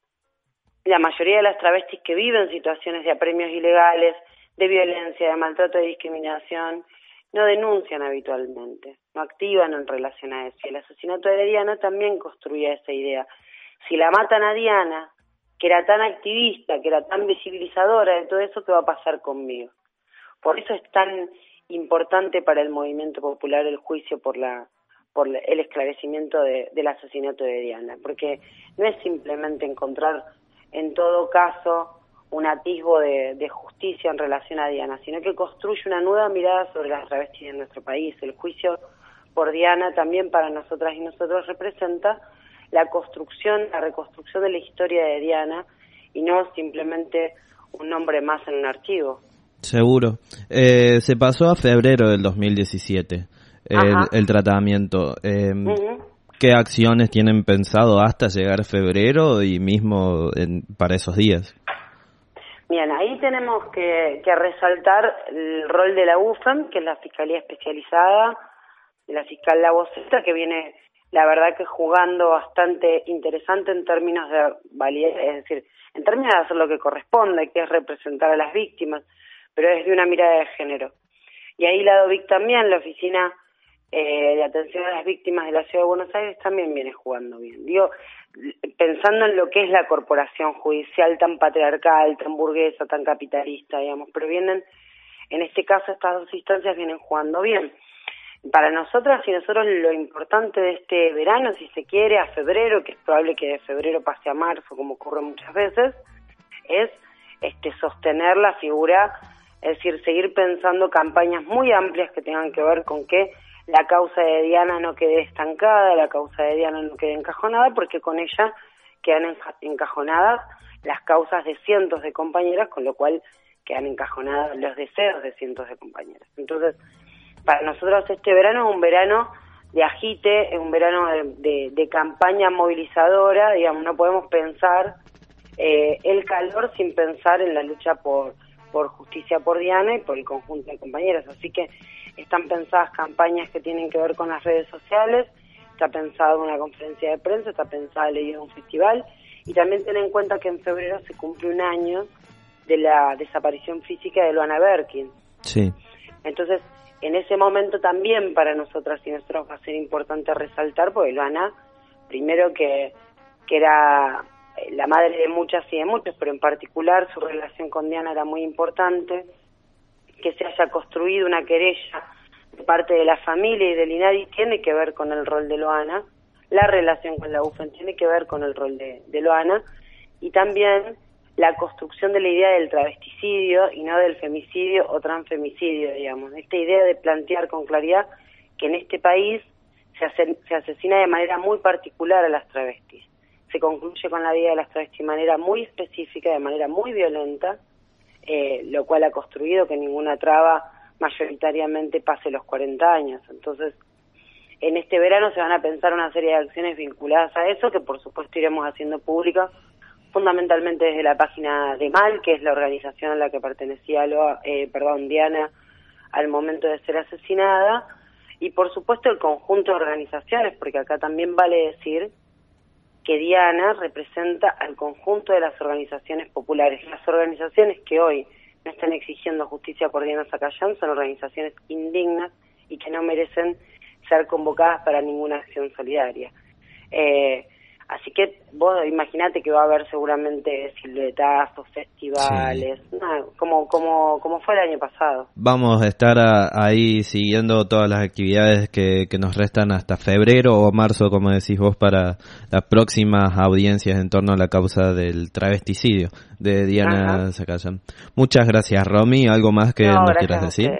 La mayoría de las travestis que viven situaciones de apremios ilegales, de violencia, de maltrato, de discriminación, no denuncian habitualmente, no activan en relación a eso. Y el asesinato de Diana también construía esa idea. Si la matan a Diana, que era tan activista, que era tan visibilizadora de todo eso, ¿qué va a pasar conmigo? Por eso es tan importante para el movimiento popular el juicio por la por el esclarecimiento de, del asesinato de Diana, porque no es simplemente encontrar en todo caso un atisbo de, de justicia en relación a Diana, sino que construye una nueva mirada sobre las travestis en nuestro país. El juicio por Diana también para nosotras y nosotros representa la construcción, la reconstrucción de la historia de Diana y no simplemente un nombre más en un archivo. Seguro. Eh, se pasó a febrero del dos mil diecisiete el, el tratamiento. Eh, uh-huh. ¿Qué acciones tienen pensado hasta llegar a febrero y mismo en, para esos días? Bien, ahí tenemos que, que resaltar el rol de la U F E M, que es la Fiscalía Especializada, de la fiscal La Voceta, que viene, la verdad, que jugando bastante interesante en términos de validez, es decir, en términos de hacer lo que corresponde, que es representar a las víctimas, pero desde una mirada de género. Y ahí la DOVIC también, la Oficina Eh, de Atención a las Víctimas de la Ciudad de Buenos Aires, también viene jugando bien. Digo, pensando en lo que es la corporación judicial tan patriarcal, tan burguesa, tan capitalista, digamos, pero vienen, en este caso, estas dos instancias vienen jugando bien. Para nosotras y nosotros lo importante de este verano, si se quiere, a febrero, que es probable que de febrero pase a marzo, como ocurre muchas veces, es este sostener la figura, es decir, seguir pensando campañas muy amplias que tengan que ver con que la causa de Diana no quede estancada, la causa de Diana no quede encajonada, porque con ella quedan encajonadas las causas de cientos de compañeras, con lo cual quedan encajonados los deseos de cientos de compañeras. Entonces, para nosotros este verano es un verano de agite, es un verano de, de, de campaña movilizadora, digamos, no podemos pensar eh, el calor sin pensar en la lucha por, por justicia por Diana y por el conjunto de compañeras, así que están pensadas campañas que tienen que ver con las redes sociales, está pensada una conferencia de prensa, está pensada la idea de un festival, y también ten en cuenta que en febrero se cumple un año de la desaparición física de Luana Berkins. Sí. Entonces, en ese momento también para nosotras y nosotros va a ser importante resaltar, porque Luana, primero que, que era la madre de muchas y de muchos, pero en particular su relación con Diana era muy importante, que se haya construido una querella de parte de la familia y del INADI tiene que ver con el rol de Luana, la relación con la U F E N tiene que ver con el rol de, de Luana, y también la construcción de la idea del travesticidio y no del femicidio o transfemicidio, digamos. Esta idea de plantear con claridad que en este país se, hace, se asesina de manera muy particular a las travestis. Se concluye con la vida de las travestis de manera muy específica, de manera muy violenta, eh, lo cual ha construido que ninguna traba mayoritariamente pase los cuarenta años. Entonces, en este verano se van a pensar una serie de acciones vinculadas a eso, que por supuesto iremos haciendo públicas, fundamentalmente desde la página de MAL, que es la organización a la que pertenecía Loa, eh, perdón, Diana al momento de ser asesinada, y por supuesto el conjunto de organizaciones, porque acá también vale decir que Diana representa al conjunto de las organizaciones populares. Las organizaciones que hoy no están exigiendo justicia por Diana Zacayán son organizaciones indignas y que no merecen ser convocadas para ninguna acción solidaria. Eh, así que vos imaginate que va a haber seguramente siluetazos, festivales, sí. nada, como como como fue el año pasado. Vamos a estar a, ahí siguiendo todas las actividades que, que nos restan hasta febrero o marzo, como decís vos, para las próximas audiencias en torno a la causa del travesticidio de Diana Zacayán. Muchas gracias, Romy. ¿Algo más que no, nos quieras decir?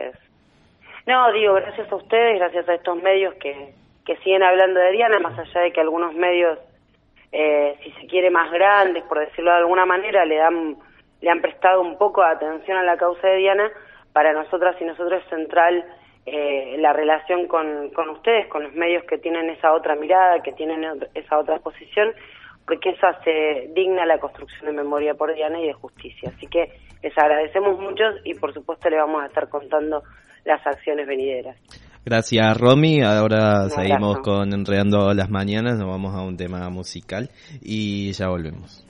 No, digo, gracias a ustedes, gracias a estos medios que, que siguen hablando de Diana, más allá de que algunos medios, eh, si se quiere, más grandes, por decirlo de alguna manera, le dan le han prestado un poco de atención a la causa de Diana. Para nosotras y nosotros es central eh, la relación con, con ustedes, con los medios que tienen esa otra mirada, que tienen esa otra posición, porque eso hace digna la construcción de memoria por Diana y de justicia. Así que les agradecemos mucho y por supuesto le vamos a estar contando las acciones venideras. Gracias, Romy. Ahora un seguimos abrazo. Con Enredando las Mañanas, nos vamos a un tema musical y ya volvemos.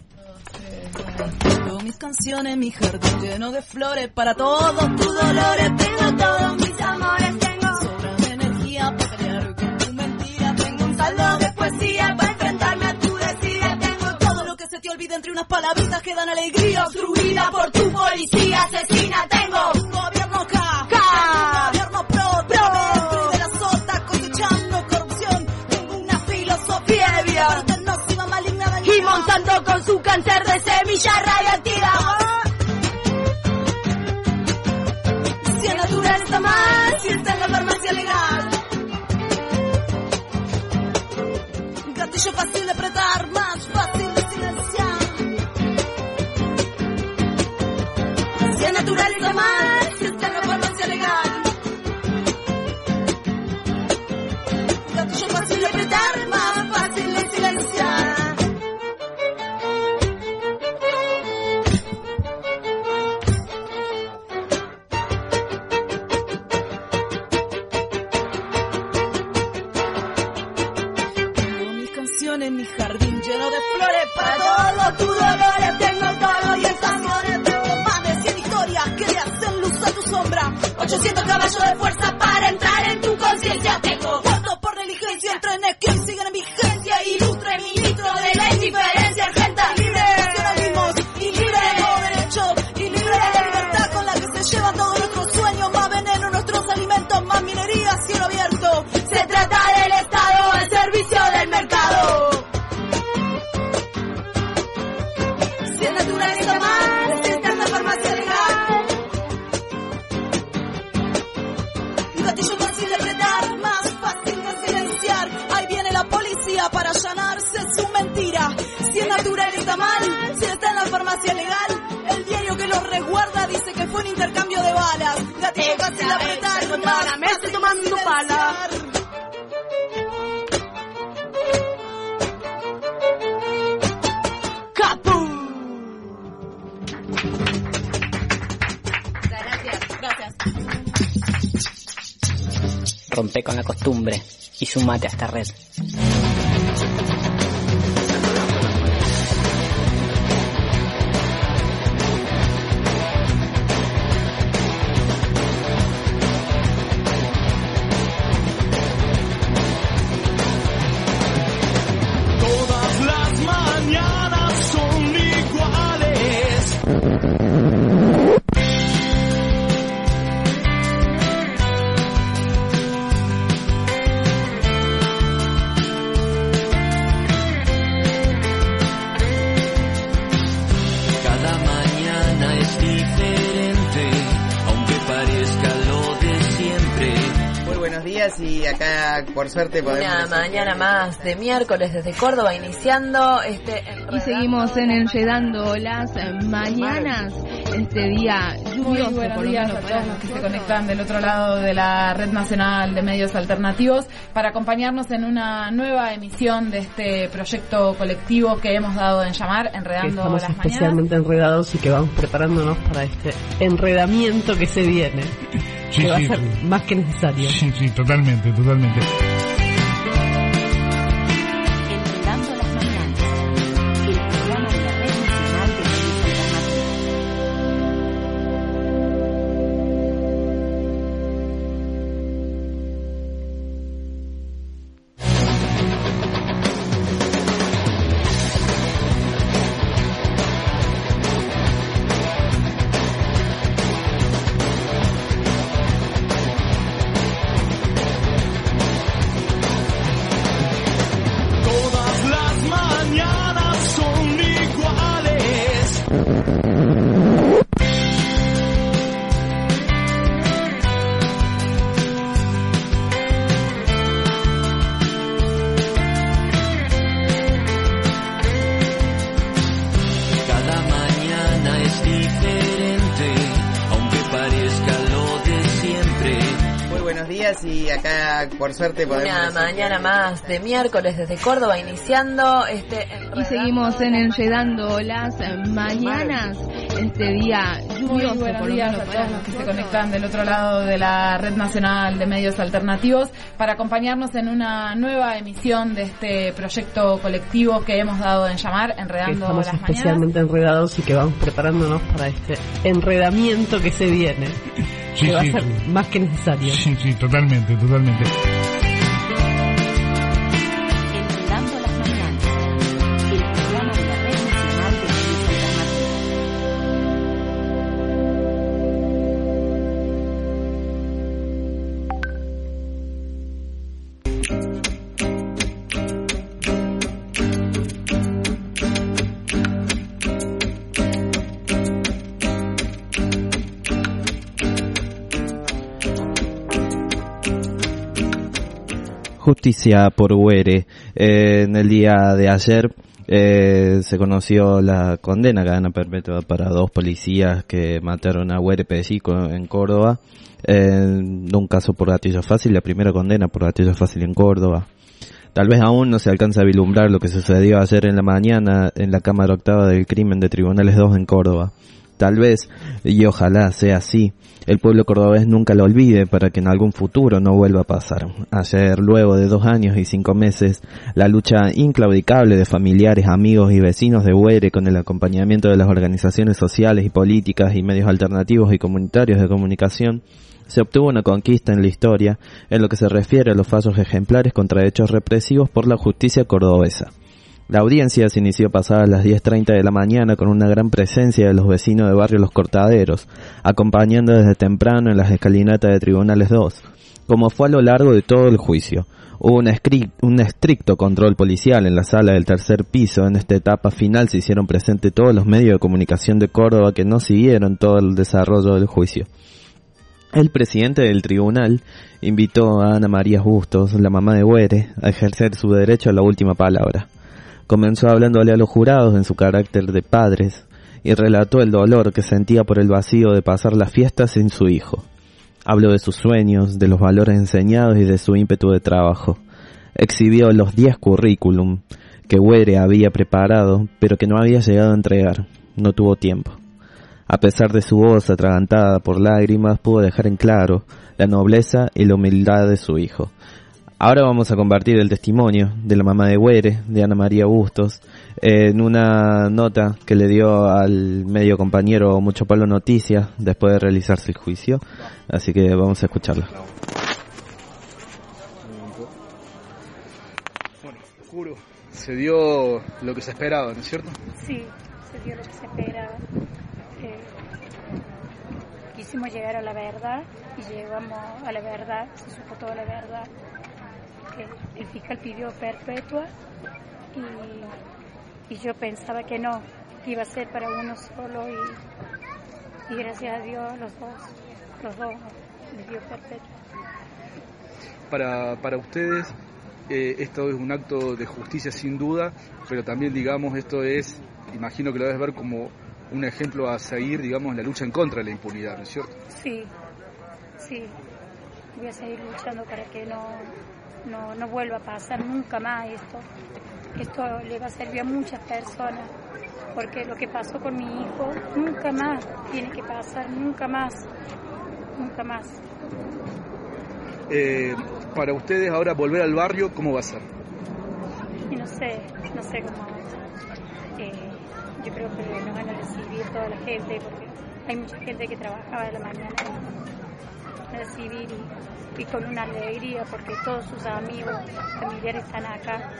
Tengo mis canciones, mi jardín lleno de flores, para todos tus dolores tengo todos mis amores, tengo sobra de energía para pelear con tu mentira, tengo un saldo de poesía para enfrentarme a tu desidia, tengo todo lo que se te olvida entre unas palabritas que dan alegría, obstruida por tu policía asesina, tengo un gobierno K, K, un gobierno pro, pro, dentro de la sota cosechando corrupción, tengo una filosofía de vida, nociva, maligna, y montando con su cáncer de semilla radiactiva. Si es natural está mal, si está en la farmacia legal. Gatillo fácil de apretar, más fácil de silenciar. Si es natural está mal, si está en la farmacia legal. Gatillo fácil de apretar, más fácil de silenciar. En mi jardín lleno de flores, para todos tus dolores tengo todo y estaciones, tengo más de cien historias que le hacen luz a tu sombra, ochocientos caballos de fuerza para entrar en tu conciencia, tengo votos por negligencia en trenes que hoy siguen en vigencia, ilustre ministro de la indiferencia, gente libre de nacionalismos y libre de derechos y libre de la libertad con la que se llevan todos nuestros sueños, más veneno nuestros alimentos, más minería a cielo abierto, se trata del Estado al servicio del mercado. Si es natural está mal, si está en la farmacia legal. Un gatillo fácil de apretar, más fácil de silenciar. Ahí viene la policía para allanarse su mentira. Si es natural está mal, si está en la farmacia legal. El diario que lo resguarda dice que fue un intercambio de balas. Gatillo fácil de apretar, más fácil de tomando palas. Rompe con la costumbre y sumate a esta red. días y acá por suerte podemos... Una mañana más de miércoles desde Córdoba iniciando este... Y seguimos en Enredando las Mañanas, este día lluvioso. Muy buenos días a todos los que se conectan del otro lado de la Red Nacional de Medios Alternativos para acompañarnos en una nueva emisión de este proyecto colectivo que hemos dado en llamar Enredando Estamos las Mañanas. especialmente enredados y que vamos preparándonos para este enredamiento que se viene. Sí, que va sí, a ser sí. más que necesario. Sí, sí, totalmente, totalmente. Enredando las Mañanas, el programa de la Red Nacional de Medios Todas las mañanas son iguales. Cada mañana es diferente, aunque parezca lo de siempre. Muy buenos días y acá por suerte podemos... Una mañana más de miércoles desde Córdoba iniciando este... Y seguimos en Enredando las Mañanas, este día lluvioso. Muy buenos por lo días menos a para todos los que se nosotros. conectan del otro lado de la Red Nacional de Medios Alternativos para acompañarnos en una nueva emisión de este proyecto colectivo que hemos dado en llamar Que Enredando estamos las Mañanas. especialmente enredados y que vamos preparándonos para este enredamiento que se viene. Sí, que va sí, a ser sí. más que necesario. Sí, sí, totalmente, totalmente. Enredando las Mañanas, el programa de la Red Nacional de Medios Alternativos. Justicia por Güere. Eh, en el día de ayer eh, se conoció la condena cadena perpetua para dos policías que mataron a Güere Pesico en Córdoba, eh, de un caso por gatillo fácil, la primera condena por gatillo fácil en Córdoba. Tal vez aún no se alcanza a vislumbrar lo que sucedió ayer en la mañana en la Cámara Octava del Crimen de Tribunales dos en Córdoba. Tal vez, y ojalá sea así, el pueblo cordobés nunca lo olvide para que en algún futuro no vuelva a pasar. Ayer, luego de dos años y cinco meses, la lucha inclaudicable de familiares, amigos y vecinos de Güere con el acompañamiento de las organizaciones sociales y políticas y medios alternativos y comunitarios de comunicación, se obtuvo una conquista en la historia en lo que se refiere a los fallos ejemplares contra hechos represivos por la justicia cordobesa. La audiencia se inició pasadas las diez treinta de la mañana con una gran presencia de los vecinos de barrio Los Cortaderos, acompañando desde temprano en las escalinatas de Tribunales dos, como fue a lo largo de todo el juicio. Hubo un, escri- un estricto control policial en la sala del tercer piso. En esta etapa final se hicieron presentes todos los medios de comunicación de Córdoba que no siguieron todo el desarrollo del juicio. El presidente del tribunal invitó a Ana María Bustos, la mamá de Güere, a ejercer su derecho a la última palabra. Comenzó hablándole a los jurados en su carácter de padres y relató el dolor que sentía por el vacío de pasar las fiestas sin su hijo. Habló de sus sueños, de los valores enseñados y de su ímpetu de trabajo. Exhibió los diez currículum que Güere había preparado, pero que no había llegado a entregar. No tuvo tiempo. A pesar de su voz atragantada por lágrimas, pudo dejar en claro la nobleza y la humildad de su hijo. Ahora vamos a compartir el testimonio de la mamá de Güere, de Ana María Bustos, eh, en una nota que le dio al medio compañero Mucho Palo Noticias después de realizarse el juicio. Así que vamos a escucharla. Bueno, juro, se dio lo que se esperaba, ¿no es cierto? Sí, se dio lo que se esperaba. Eh, quisimos llegar a la verdad y llegamos a la verdad, se supo toda la verdad. El fiscal pidió perpetua y, y yo pensaba que no, que iba a ser para uno solo y, y gracias a Dios los dos, los dos les dio perpetua. para, para ustedes eh, esto es un acto de justicia sin duda, pero también, digamos, esto es, imagino que lo debes ver como un ejemplo a seguir, digamos, en la lucha en contra de la impunidad, ¿no es cierto? Sí, sí. Voy a seguir luchando para que no, no, no vuelva a pasar nunca más esto. Esto le va a servir a muchas personas, porque lo que pasó con mi hijo nunca más tiene que pasar, nunca más, nunca más. Eh, para ustedes ahora volver al barrio, ¿cómo va a ser? Y no sé, no sé cómo. Eh, yo creo que nos van a recibir toda la gente, porque hay mucha gente que trabajaba de la mañana a recibir y, y con una alegría, porque todos sus amigos, familiares están acá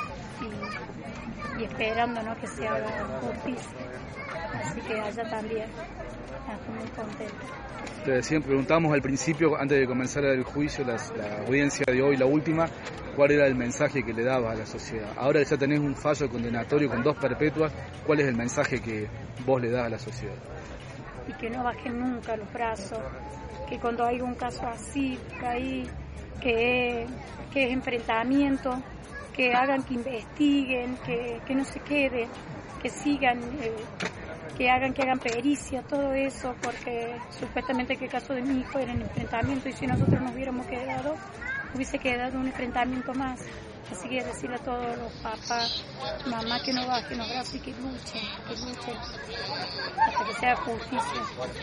y, y esperando, ¿no?, que se haga justicia. Así que allá también, estoy muy contenta. Te decía, preguntamos al principio, antes de comenzar el juicio, la, la audiencia de hoy, la última, cuál era el mensaje que le daba a la sociedad. Ahora ya tenés un fallo condenatorio con dos perpetuas, ¿cuál es el mensaje que vos le das a la sociedad? Y que no bajen nunca los brazos, que cuando hay un caso así, ahí, que, que es enfrentamiento, que hagan, que investiguen, que, que no se quede, que sigan... Eh, que hagan que hagan pericia, todo eso, porque supuestamente que el caso de mi hijo era un enfrentamiento y si nosotros nos hubiéramos quedado, hubiese quedado un enfrentamiento más. Así que decirle a todos los papás, mamá, que no bajen los brazos y que luchen, que luchen hasta que sea justicia.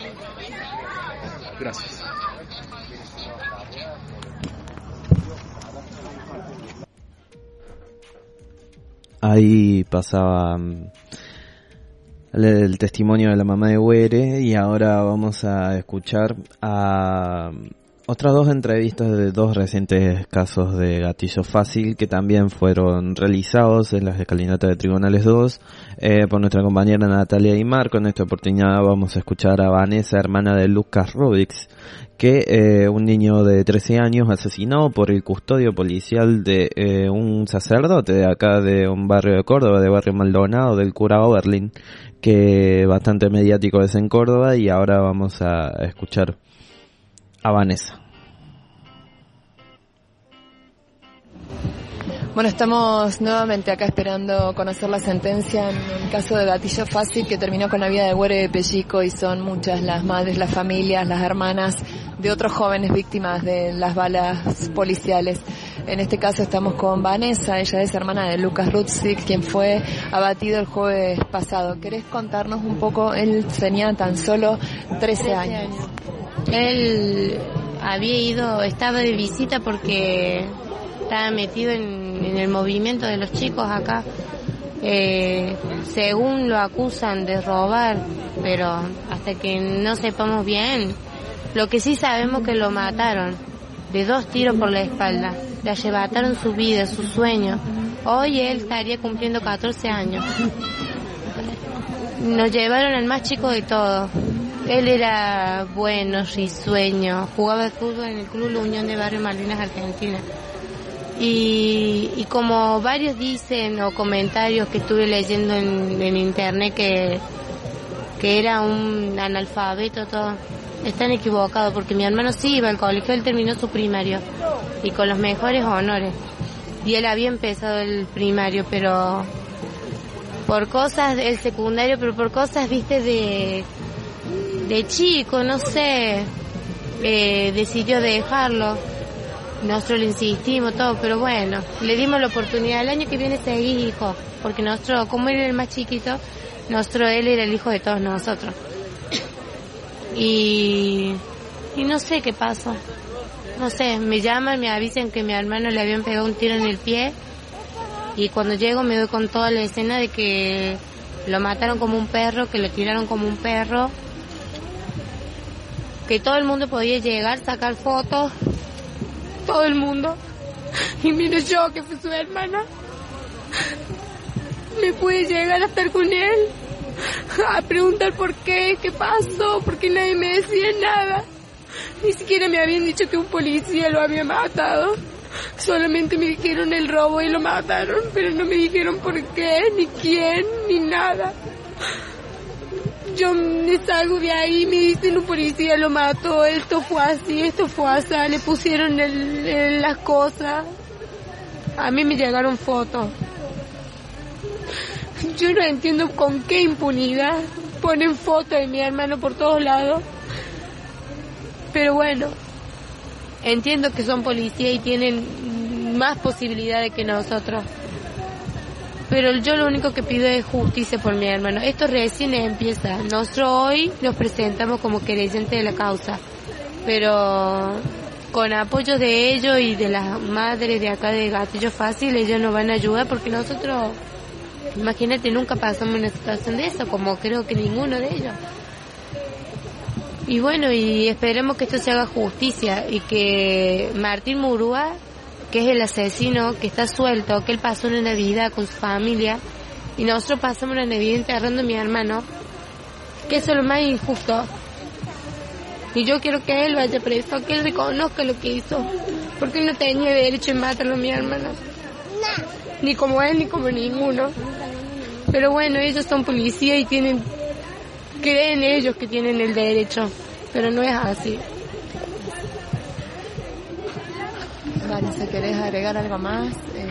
Gracias. Ahí pasaba el testimonio de la mamá de Güere y ahora vamos a escuchar a otras dos entrevistas de dos recientes casos de gatillo fácil que también fueron realizados en las escalinatas de Tribunales dos eh, por nuestra compañera Natalia Aymar. Con esta oportunidad vamos a escuchar a Vanessa, hermana de Lucas Rubix, que eh, un niño de trece años asesinado por el custodio policial de eh, un sacerdote de acá de un barrio de Córdoba, de barrio Maldonado, del cura Oberlin, que bastante mediático es en Córdoba, y ahora vamos a escuchar a Vanessa. Bueno, estamos nuevamente acá esperando conocer la sentencia en un caso de gatillo fácil que terminó con la vida de Güere de Pellico, y son muchas las madres, las familias, las hermanas de otros jóvenes víctimas de las balas policiales. En este caso estamos con Vanessa, ella es hermana de Lucas Rubix, quien fue abatido el jueves pasado. ¿Querés contarnos un poco? Él tenía tan solo trece años. Él había ido, estaba de visita porque estaba metido en, en el movimiento de los chicos acá. Eh, según lo acusan de robar, pero hasta que no sepamos bien, lo que sí sabemos que lo mataron de dos tiros por la espalda, le arrebataron su vida, su sueño. Hoy él estaría cumpliendo catorce años. Nos llevaron al más chico de todos. Él era bueno, risueño, jugaba de fútbol en el Club La Unión de Barrio Malvinas, Argentina. Y, y como varios dicen, o comentarios que estuve leyendo en, en internet, que, que era un analfabeto, todo, están equivocados, porque mi hermano sí iba al colegio, él terminó su primario, y con los mejores honores. Y él había empezado el primario, pero por cosas, el secundario, pero por cosas, viste, de, de chico, no sé, eh, decidió dejarlo. Nosotros le insistimos todo, pero bueno, le dimos la oportunidad. El año que viene seguí, hijo, porque nosotros, como él era el más chiquito, nosotros, él era el hijo de todos nosotros. Y, y no sé qué pasó. No sé, me llaman, me avisan que a mi hermano le habían pegado un tiro en el pie, y cuando llego me doy con toda la escena de que lo mataron como un perro, que lo tiraron como un perro, que todo el mundo podía llegar, sacar fotos, todo el mundo, y mire yo, que fui su hermana, me pude llegar a estar con él, a preguntar por qué, qué pasó, porque nadie me decía nada. Ni siquiera me habían dicho que un policía lo había matado. Solamente me dijeron el robo y lo mataron, pero no me dijeron por qué, ni quién, ni nada. yo me salgo de ahí y me dicen un policía lo mató, esto fue así, esto fue así, le pusieron el, el, las cosas. A mí me llegaron fotos. Yo no entiendo con qué impunidad ponen fotos de mi hermano por todos lados. Pero bueno, entiendo que son policías y tienen más posibilidades que nosotros. Pero yo lo único que pido es justicia por mi hermano. Esto recién empieza. Nosotros hoy nos presentamos como querellantes de la causa. Pero con apoyo de ellos y de las madres de acá de Gatillo Fácil, ellos nos van a ayudar porque nosotros, imagínate, nunca pasamos una situación de eso, como creo que ninguno de ellos. Y bueno, y esperemos que esto se haga justicia y que Martín Murúa, que es el asesino, que está suelto, que él pasó una Navidad con su familia y nosotros pasamos una Navidad enterrando a mi hermano, que eso es lo más injusto. Y yo quiero que él vaya preso, que él reconozca lo que hizo, porque él no tenía derecho a matarlo a mi hermano, ni como él ni como ninguno. Pero bueno, ellos son policías y tienen, creen ellos que tienen el derecho, pero no es así. Vanessa, ¿querés agregar algo más? Eh...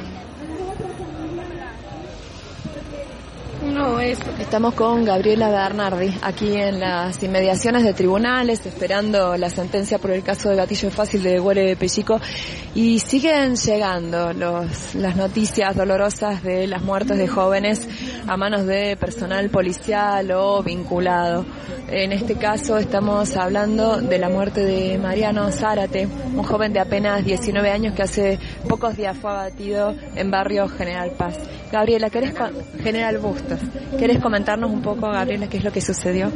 No, eso. Estamos con Gabriela Bernardi, aquí en las inmediaciones de tribunales, esperando la sentencia por el caso de Gatillo Fácil de Guore de Pellico, y siguen llegando los, las noticias dolorosas de las muertes de jóvenes a manos de personal policial o vinculado. En este caso estamos hablando de la muerte de Mariano Zárate, un joven de apenas diecinueve años que hace pocos días fue abatido en barrio General Paz. Gabriela, ¿querés co- General Bustos, ¿querés comentarnos un poco, Gabriela, qué es lo que sucedió?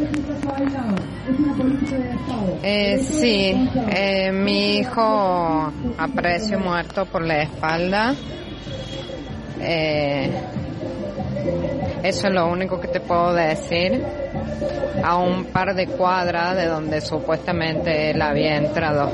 Eh, sí, eh, mi hijo apareció muerto por la espalda. Eh, eso es lo único que te puedo decir. A un par de cuadras de donde supuestamente él había entrado.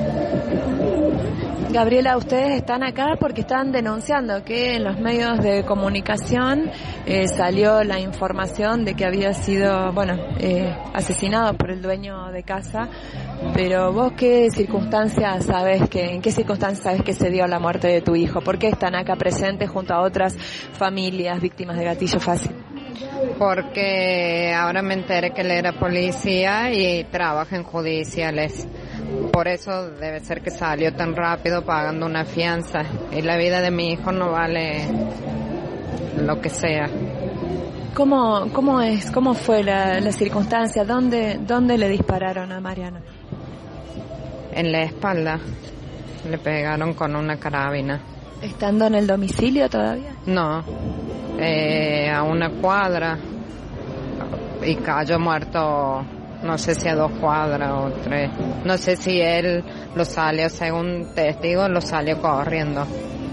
Gabriela, ustedes están acá porque están denunciando que en los medios de comunicación eh, salió la información de que había sido, bueno, eh, asesinado por el dueño de casa. Pero vos, ¿qué circunstancias sabes que, en qué circunstancias sabes que se dio la muerte de tu hijo? ¿Por qué están acá presentes junto a otras familias víctimas de Gatillo Fácil? Porque ahora me enteré que él era policía y trabaja en judiciales. Por eso debe ser que salió tan rápido pagando una fianza. Y la vida de mi hijo no vale lo que sea. ¿Cómo, cómo es, cómo fue la, la circunstancia? ¿Dónde, dónde le dispararon a Mariano? En la espalda. Le pegaron con una carabina. ¿Estando en el domicilio todavía? No, eh, a una cuadra. Y cayó muerto, no sé si a dos cuadras o tres. No sé si él lo salió, según testigo, lo salió corriendo.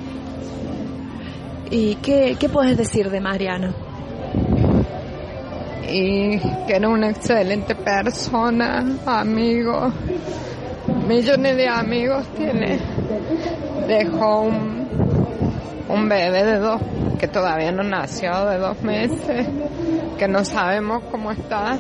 ¿Y qué, qué puedes decir de Mariano? Y que era una excelente persona, amigo. Millones de amigos tiene. Dejó un, un bebé de dos, que todavía no nació, de dos meses, que no sabemos cómo está.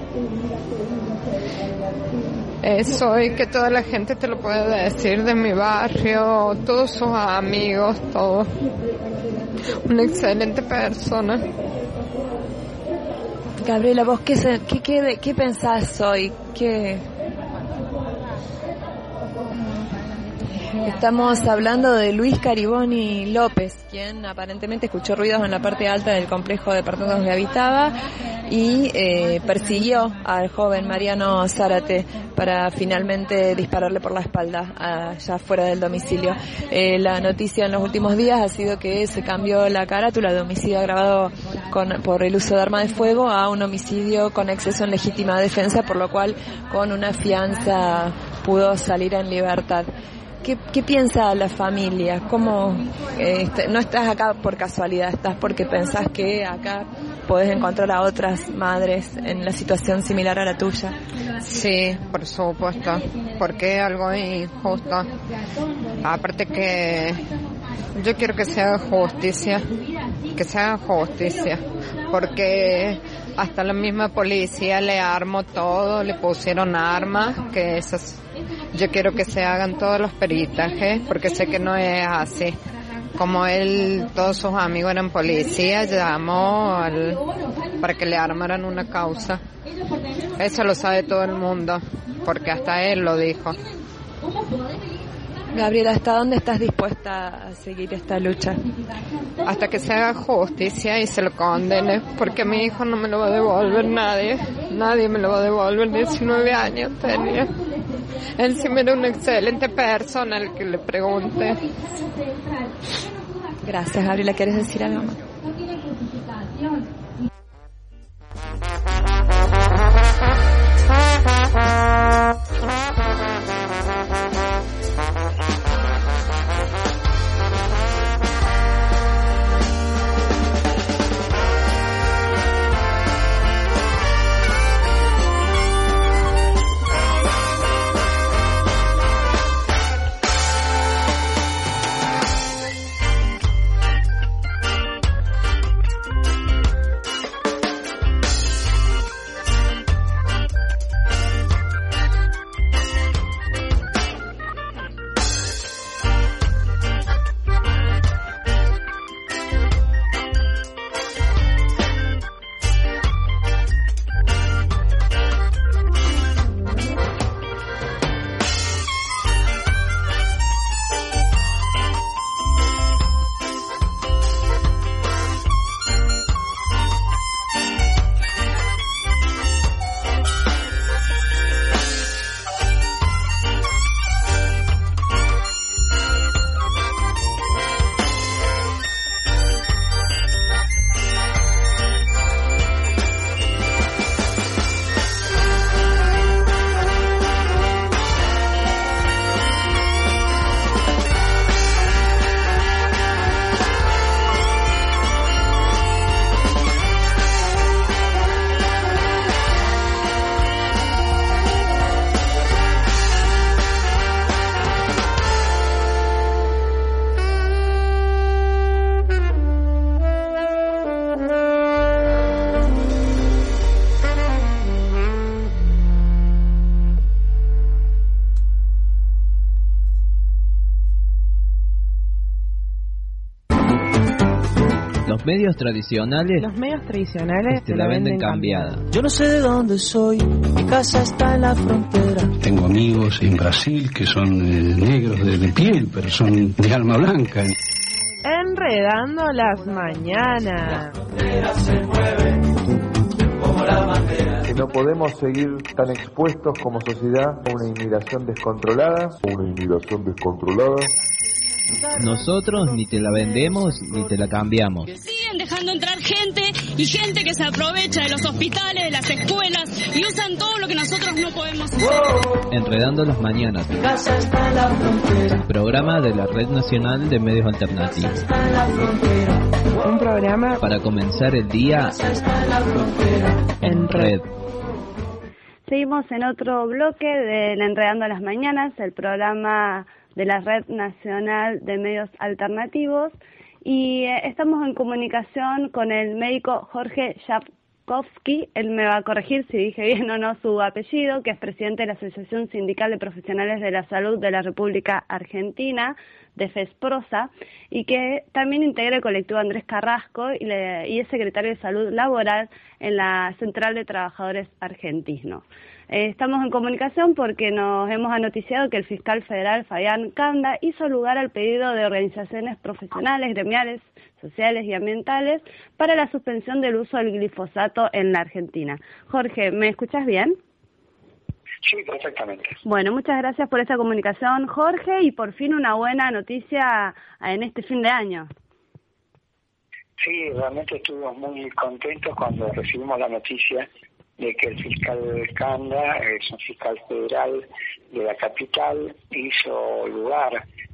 Eso, y que toda la gente te lo puede decir de mi barrio, todos sus amigos, todo. Una excelente persona. Gabriela, ¿vos qué, qué, qué, qué pensás hoy? ¿Qué... Estamos hablando de Luis Cariboni López, quien aparentemente escuchó ruidos en la parte alta del complejo de departamentos donde habitaba y eh, persiguió al joven Mariano Zárate para finalmente dispararle por la espalda allá fuera del domicilio. Eh, la noticia en los últimos días ha sido que se cambió la carátula de homicidio agravado con, por el uso de arma de fuego a un homicidio con exceso en legítima defensa, por lo cual con una fianza pudo salir en libertad. ¿Qué, qué piensa la familia? ¿Cómo eh, est- no estás acá por casualidad? ¿Estás porque pensás que acá podés encontrar a otras madres en la situación similar a la tuya? Sí, por supuesto, porque es algo injusto. Aparte que yo quiero que se haga justicia que se haga justicia, porque hasta la misma policía le armó todo, le pusieron armas, que esas, yo quiero que se hagan todos los peritajes, porque sé que no es así. Como él, todos sus amigos eran policías, llamó al, para que le armaran una causa. Eso lo sabe todo el mundo, porque hasta él lo dijo. Gabriela, ¿hasta dónde estás dispuesta a seguir esta lucha? Hasta que se haga justicia y se lo condene, porque mi hijo no me lo va a devolver nadie. Nadie me lo va a devolver, diecinueve años tenía. Él sí me era una excelente persona, el que le pregunte. Gracias, Gabriela. ¿Quieres decir algo más? Los medios tradicionales Los medios tradicionales te la venden cambiada. Yo no sé de dónde soy, mi casa está en la frontera. Tengo amigos en Brasil que son eh, negros de, de piel, pero son de alma blanca. Enredando las mañanas. Que no podemos seguir tan expuestos como sociedad a una inmigración descontrolada. Una inmigración descontrolada. Nosotros ni te la vendemos ni te la cambiamos. Siguen dejando entrar gente y gente que se aprovecha de los hospitales, de las escuelas y usan todo lo que nosotros no podemos hacer. Enredando las mañanas. El programa de la Red Nacional de Medios Alternativos. Un programa para comenzar el día en red. Seguimos en otro bloque del Enredando las Mañanas, el programa de la Red Nacional de Medios Alternativos, y eh, estamos en comunicación con el médico Jorge Yapkovsky. Él me va a corregir si dije bien o no su apellido, que es presidente de la Asociación Sindical de Profesionales de la Salud de la República Argentina, de FESPROSA, y que también integra el colectivo Andrés Carrasco y, le, y es secretario de Salud Laboral en la Central de Trabajadores Argentinos. Eh, estamos en comunicación porque nos hemos anoticiado que el fiscal federal Fabián Canda hizo lugar al pedido de organizaciones profesionales, gremiales, sociales y ambientales para la suspensión del uso del glifosato en la Argentina. Jorge, ¿me escuchas bien? Sí, perfectamente. Bueno, muchas gracias por esta comunicación, Jorge, y por fin una buena noticia en este fin de año. Sí, realmente estuvimos muy contentos cuando recibimos la noticia de que el fiscal Canda, es un fiscal federal de la capital, hizo lugar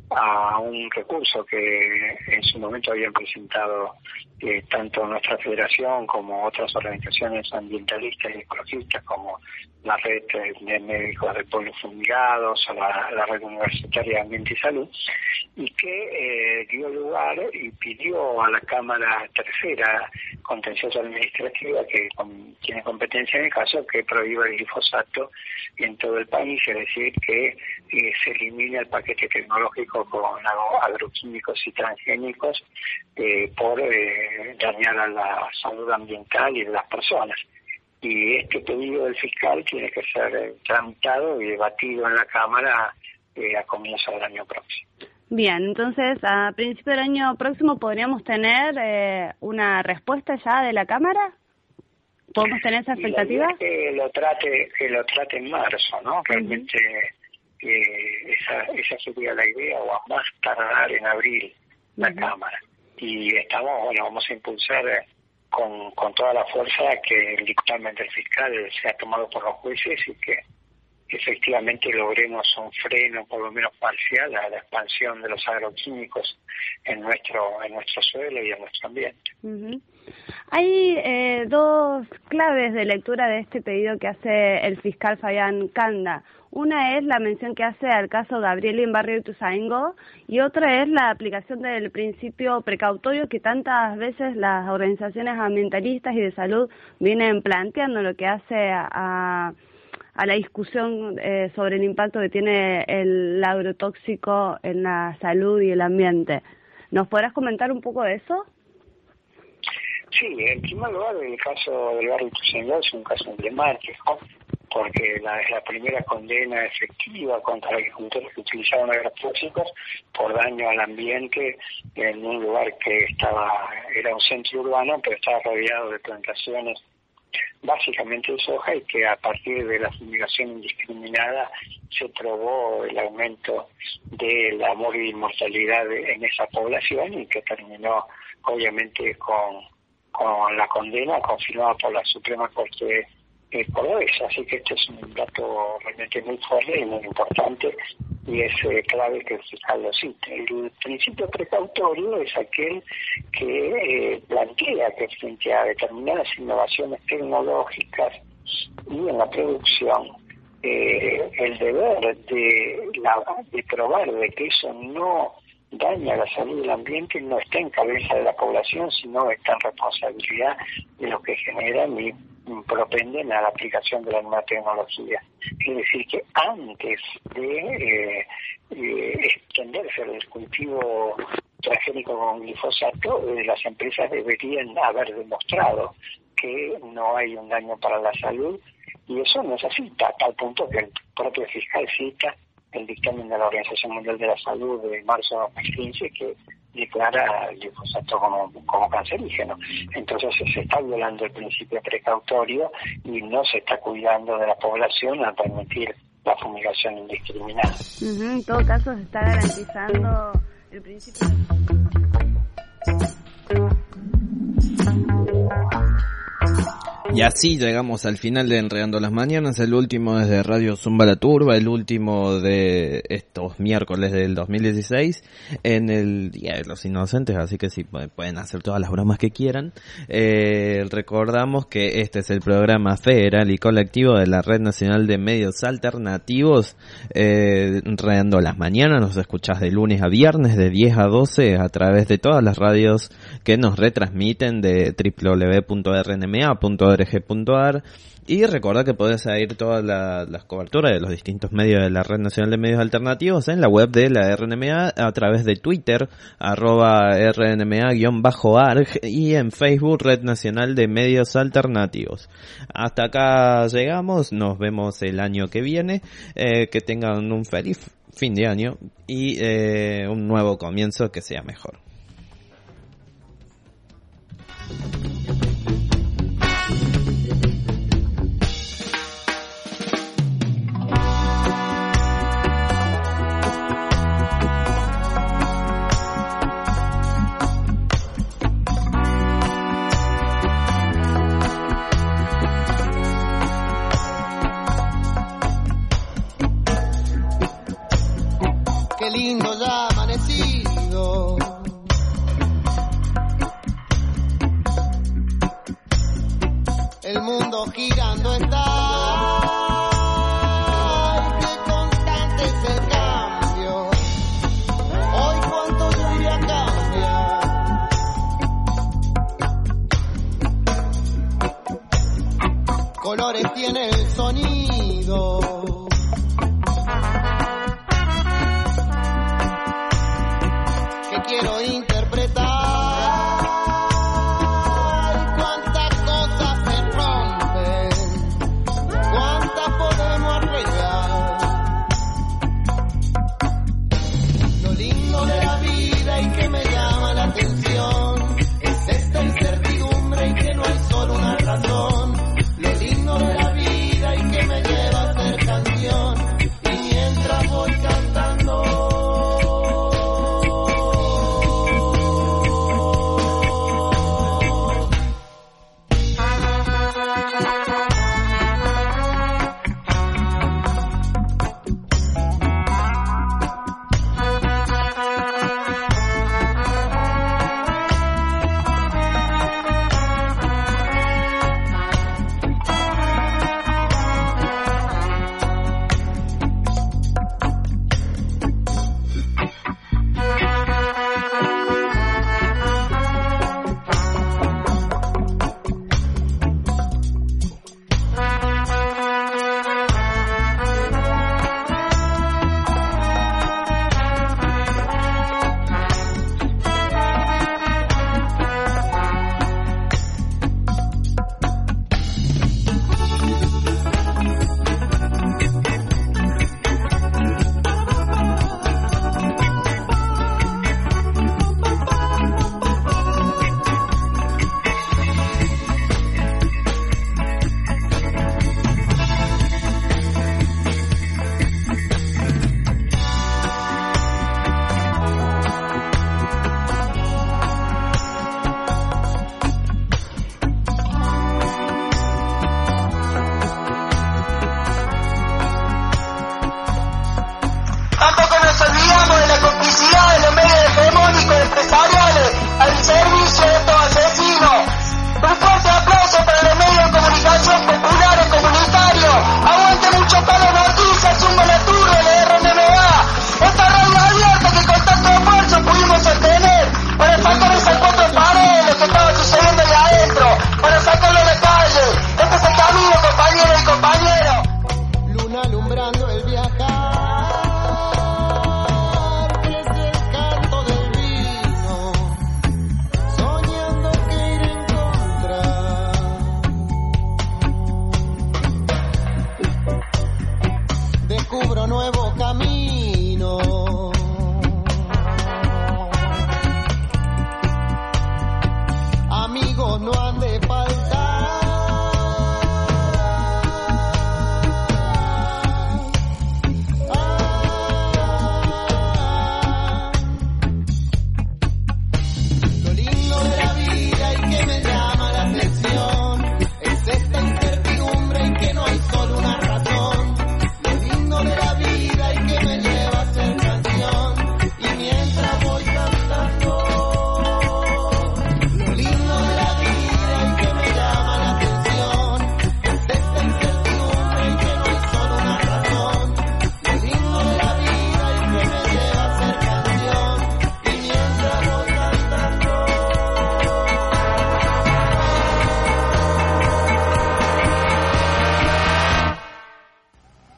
a un recurso que en su momento habían presentado eh, tanto nuestra federación como otras organizaciones ambientalistas y ecologistas, como la red de médicos de pueblos fumigados o la, la red universitaria de ambiente y salud, y que eh, dio lugar y pidió a la Cámara Tercera Contenciosa Administrativa, que con, tiene competencia en el caso, que prohíba el glifosato en todo el país, es decir, que eh, se elimine el paquete tecnológico con agroquímicos y transgénicos eh, por eh, dañar a la salud ambiental y de las personas. Y este pedido del fiscal tiene que ser eh, tramitado y debatido en la Cámara eh, a comienzos del año próximo. Bien, entonces a principio del año próximo podríamos tener eh, una respuesta ya de la Cámara. ¿Podemos tener esa expectativa? Y que lo trate, que lo trate en marzo, ¿no? Realmente uh-huh. eh, esa, esa sería la idea, o a más tardar en abril la uh-huh. Cámara. Y estamos, bueno, vamos a impulsar eh, con, con toda la fuerza que el dictamen del fiscal sea tomado por los jueces y que efectivamente logremos un freno, por lo menos parcial, a la expansión de los agroquímicos en nuestro en nuestro suelo y en nuestro ambiente. Uh-huh. Hay eh, dos claves de lectura de este pedido que hace el fiscal Fabián Canda. Una es la mención que hace al caso Gabriel en Barrio Ituzaingó y otra es la aplicación del principio precautorio que tantas veces las organizaciones ambientalistas y de salud vienen planteando, lo que hace a, a la discusión eh, sobre el impacto que tiene el agrotóxico en la salud y el ambiente. ¿Nos podrás comentar un poco de eso? Sí, en primer lugar, el caso del Barrio Ituzaingó es un caso emblemático, porque la, es la primera condena efectiva contra agricultores que utilizaban agrotóxicos por daño al ambiente en un lugar que estaba era un centro urbano, pero estaba rodeado de plantaciones básicamente de soja, y que a partir de la fumigación indiscriminada se probó el aumento de la mortalidad en esa población, y que terminó obviamente con, con la condena confirmada por la Suprema Corte eh, cordobesa. Así que este es un dato realmente muy fuerte y muy importante, y es eh, clave que el fiscal lo cite. El principio precautorio es aquel que eh, plantea que frente a determinadas innovaciones tecnológicas y en la producción, eh, el deber de, la, de probar de que eso no daña la salud del ambiente no está en cabeza de la población, sino está en responsabilidad de los que generan y propenden a la aplicación de la nueva tecnología. Es decir, que antes de eh, eh, extenderse el cultivo transgénico con glifosato, eh, las empresas deberían haber demostrado que no hay un daño para la salud, y eso no es así, a tal punto que el propio fiscal cita el dictamen de la Organización Mundial de la Salud de marzo de dos mil quince, que declara el glifosato como, como cancerígeno. Entonces se está violando el principio precautorio y no se está cuidando de la población al permitir la fumigación indiscriminada. Uh-huh. En todo caso se está garantizando el principio. Y así llegamos al final de Enredando las Mañanas, el último desde Radio Zumba La Turba, el último de estos miércoles del dos mil dieciséis, en el Día de los Inocentes, así que sí, pueden hacer todas las bromas que quieran. Eh, recordamos que este es el programa federal y colectivo de la Red Nacional de Medios Alternativos, eh, Enredando las Mañanas. Nos escuchás de lunes a viernes de diez a doce a través de todas las radios que nos retransmiten de doble u doble u doble u punto r n m a punto org punto a r, y recuerda que podés seguir todas la, las coberturas de los distintos medios de la Red Nacional de Medios Alternativos en la web de la R N M A, a través de Twitter, arroba R N M A guión bajo A R G, y en Facebook, Red Nacional de Medios Alternativos. Hasta acá llegamos, nos vemos el año que viene, eh, que tengan un feliz fin de año y eh, un nuevo comienzo que sea mejor. Qué lindo llama el mundo girando está. Ay, qué constante es el cambio. Hoy cuánto día cambia. Colores tiene el sonido.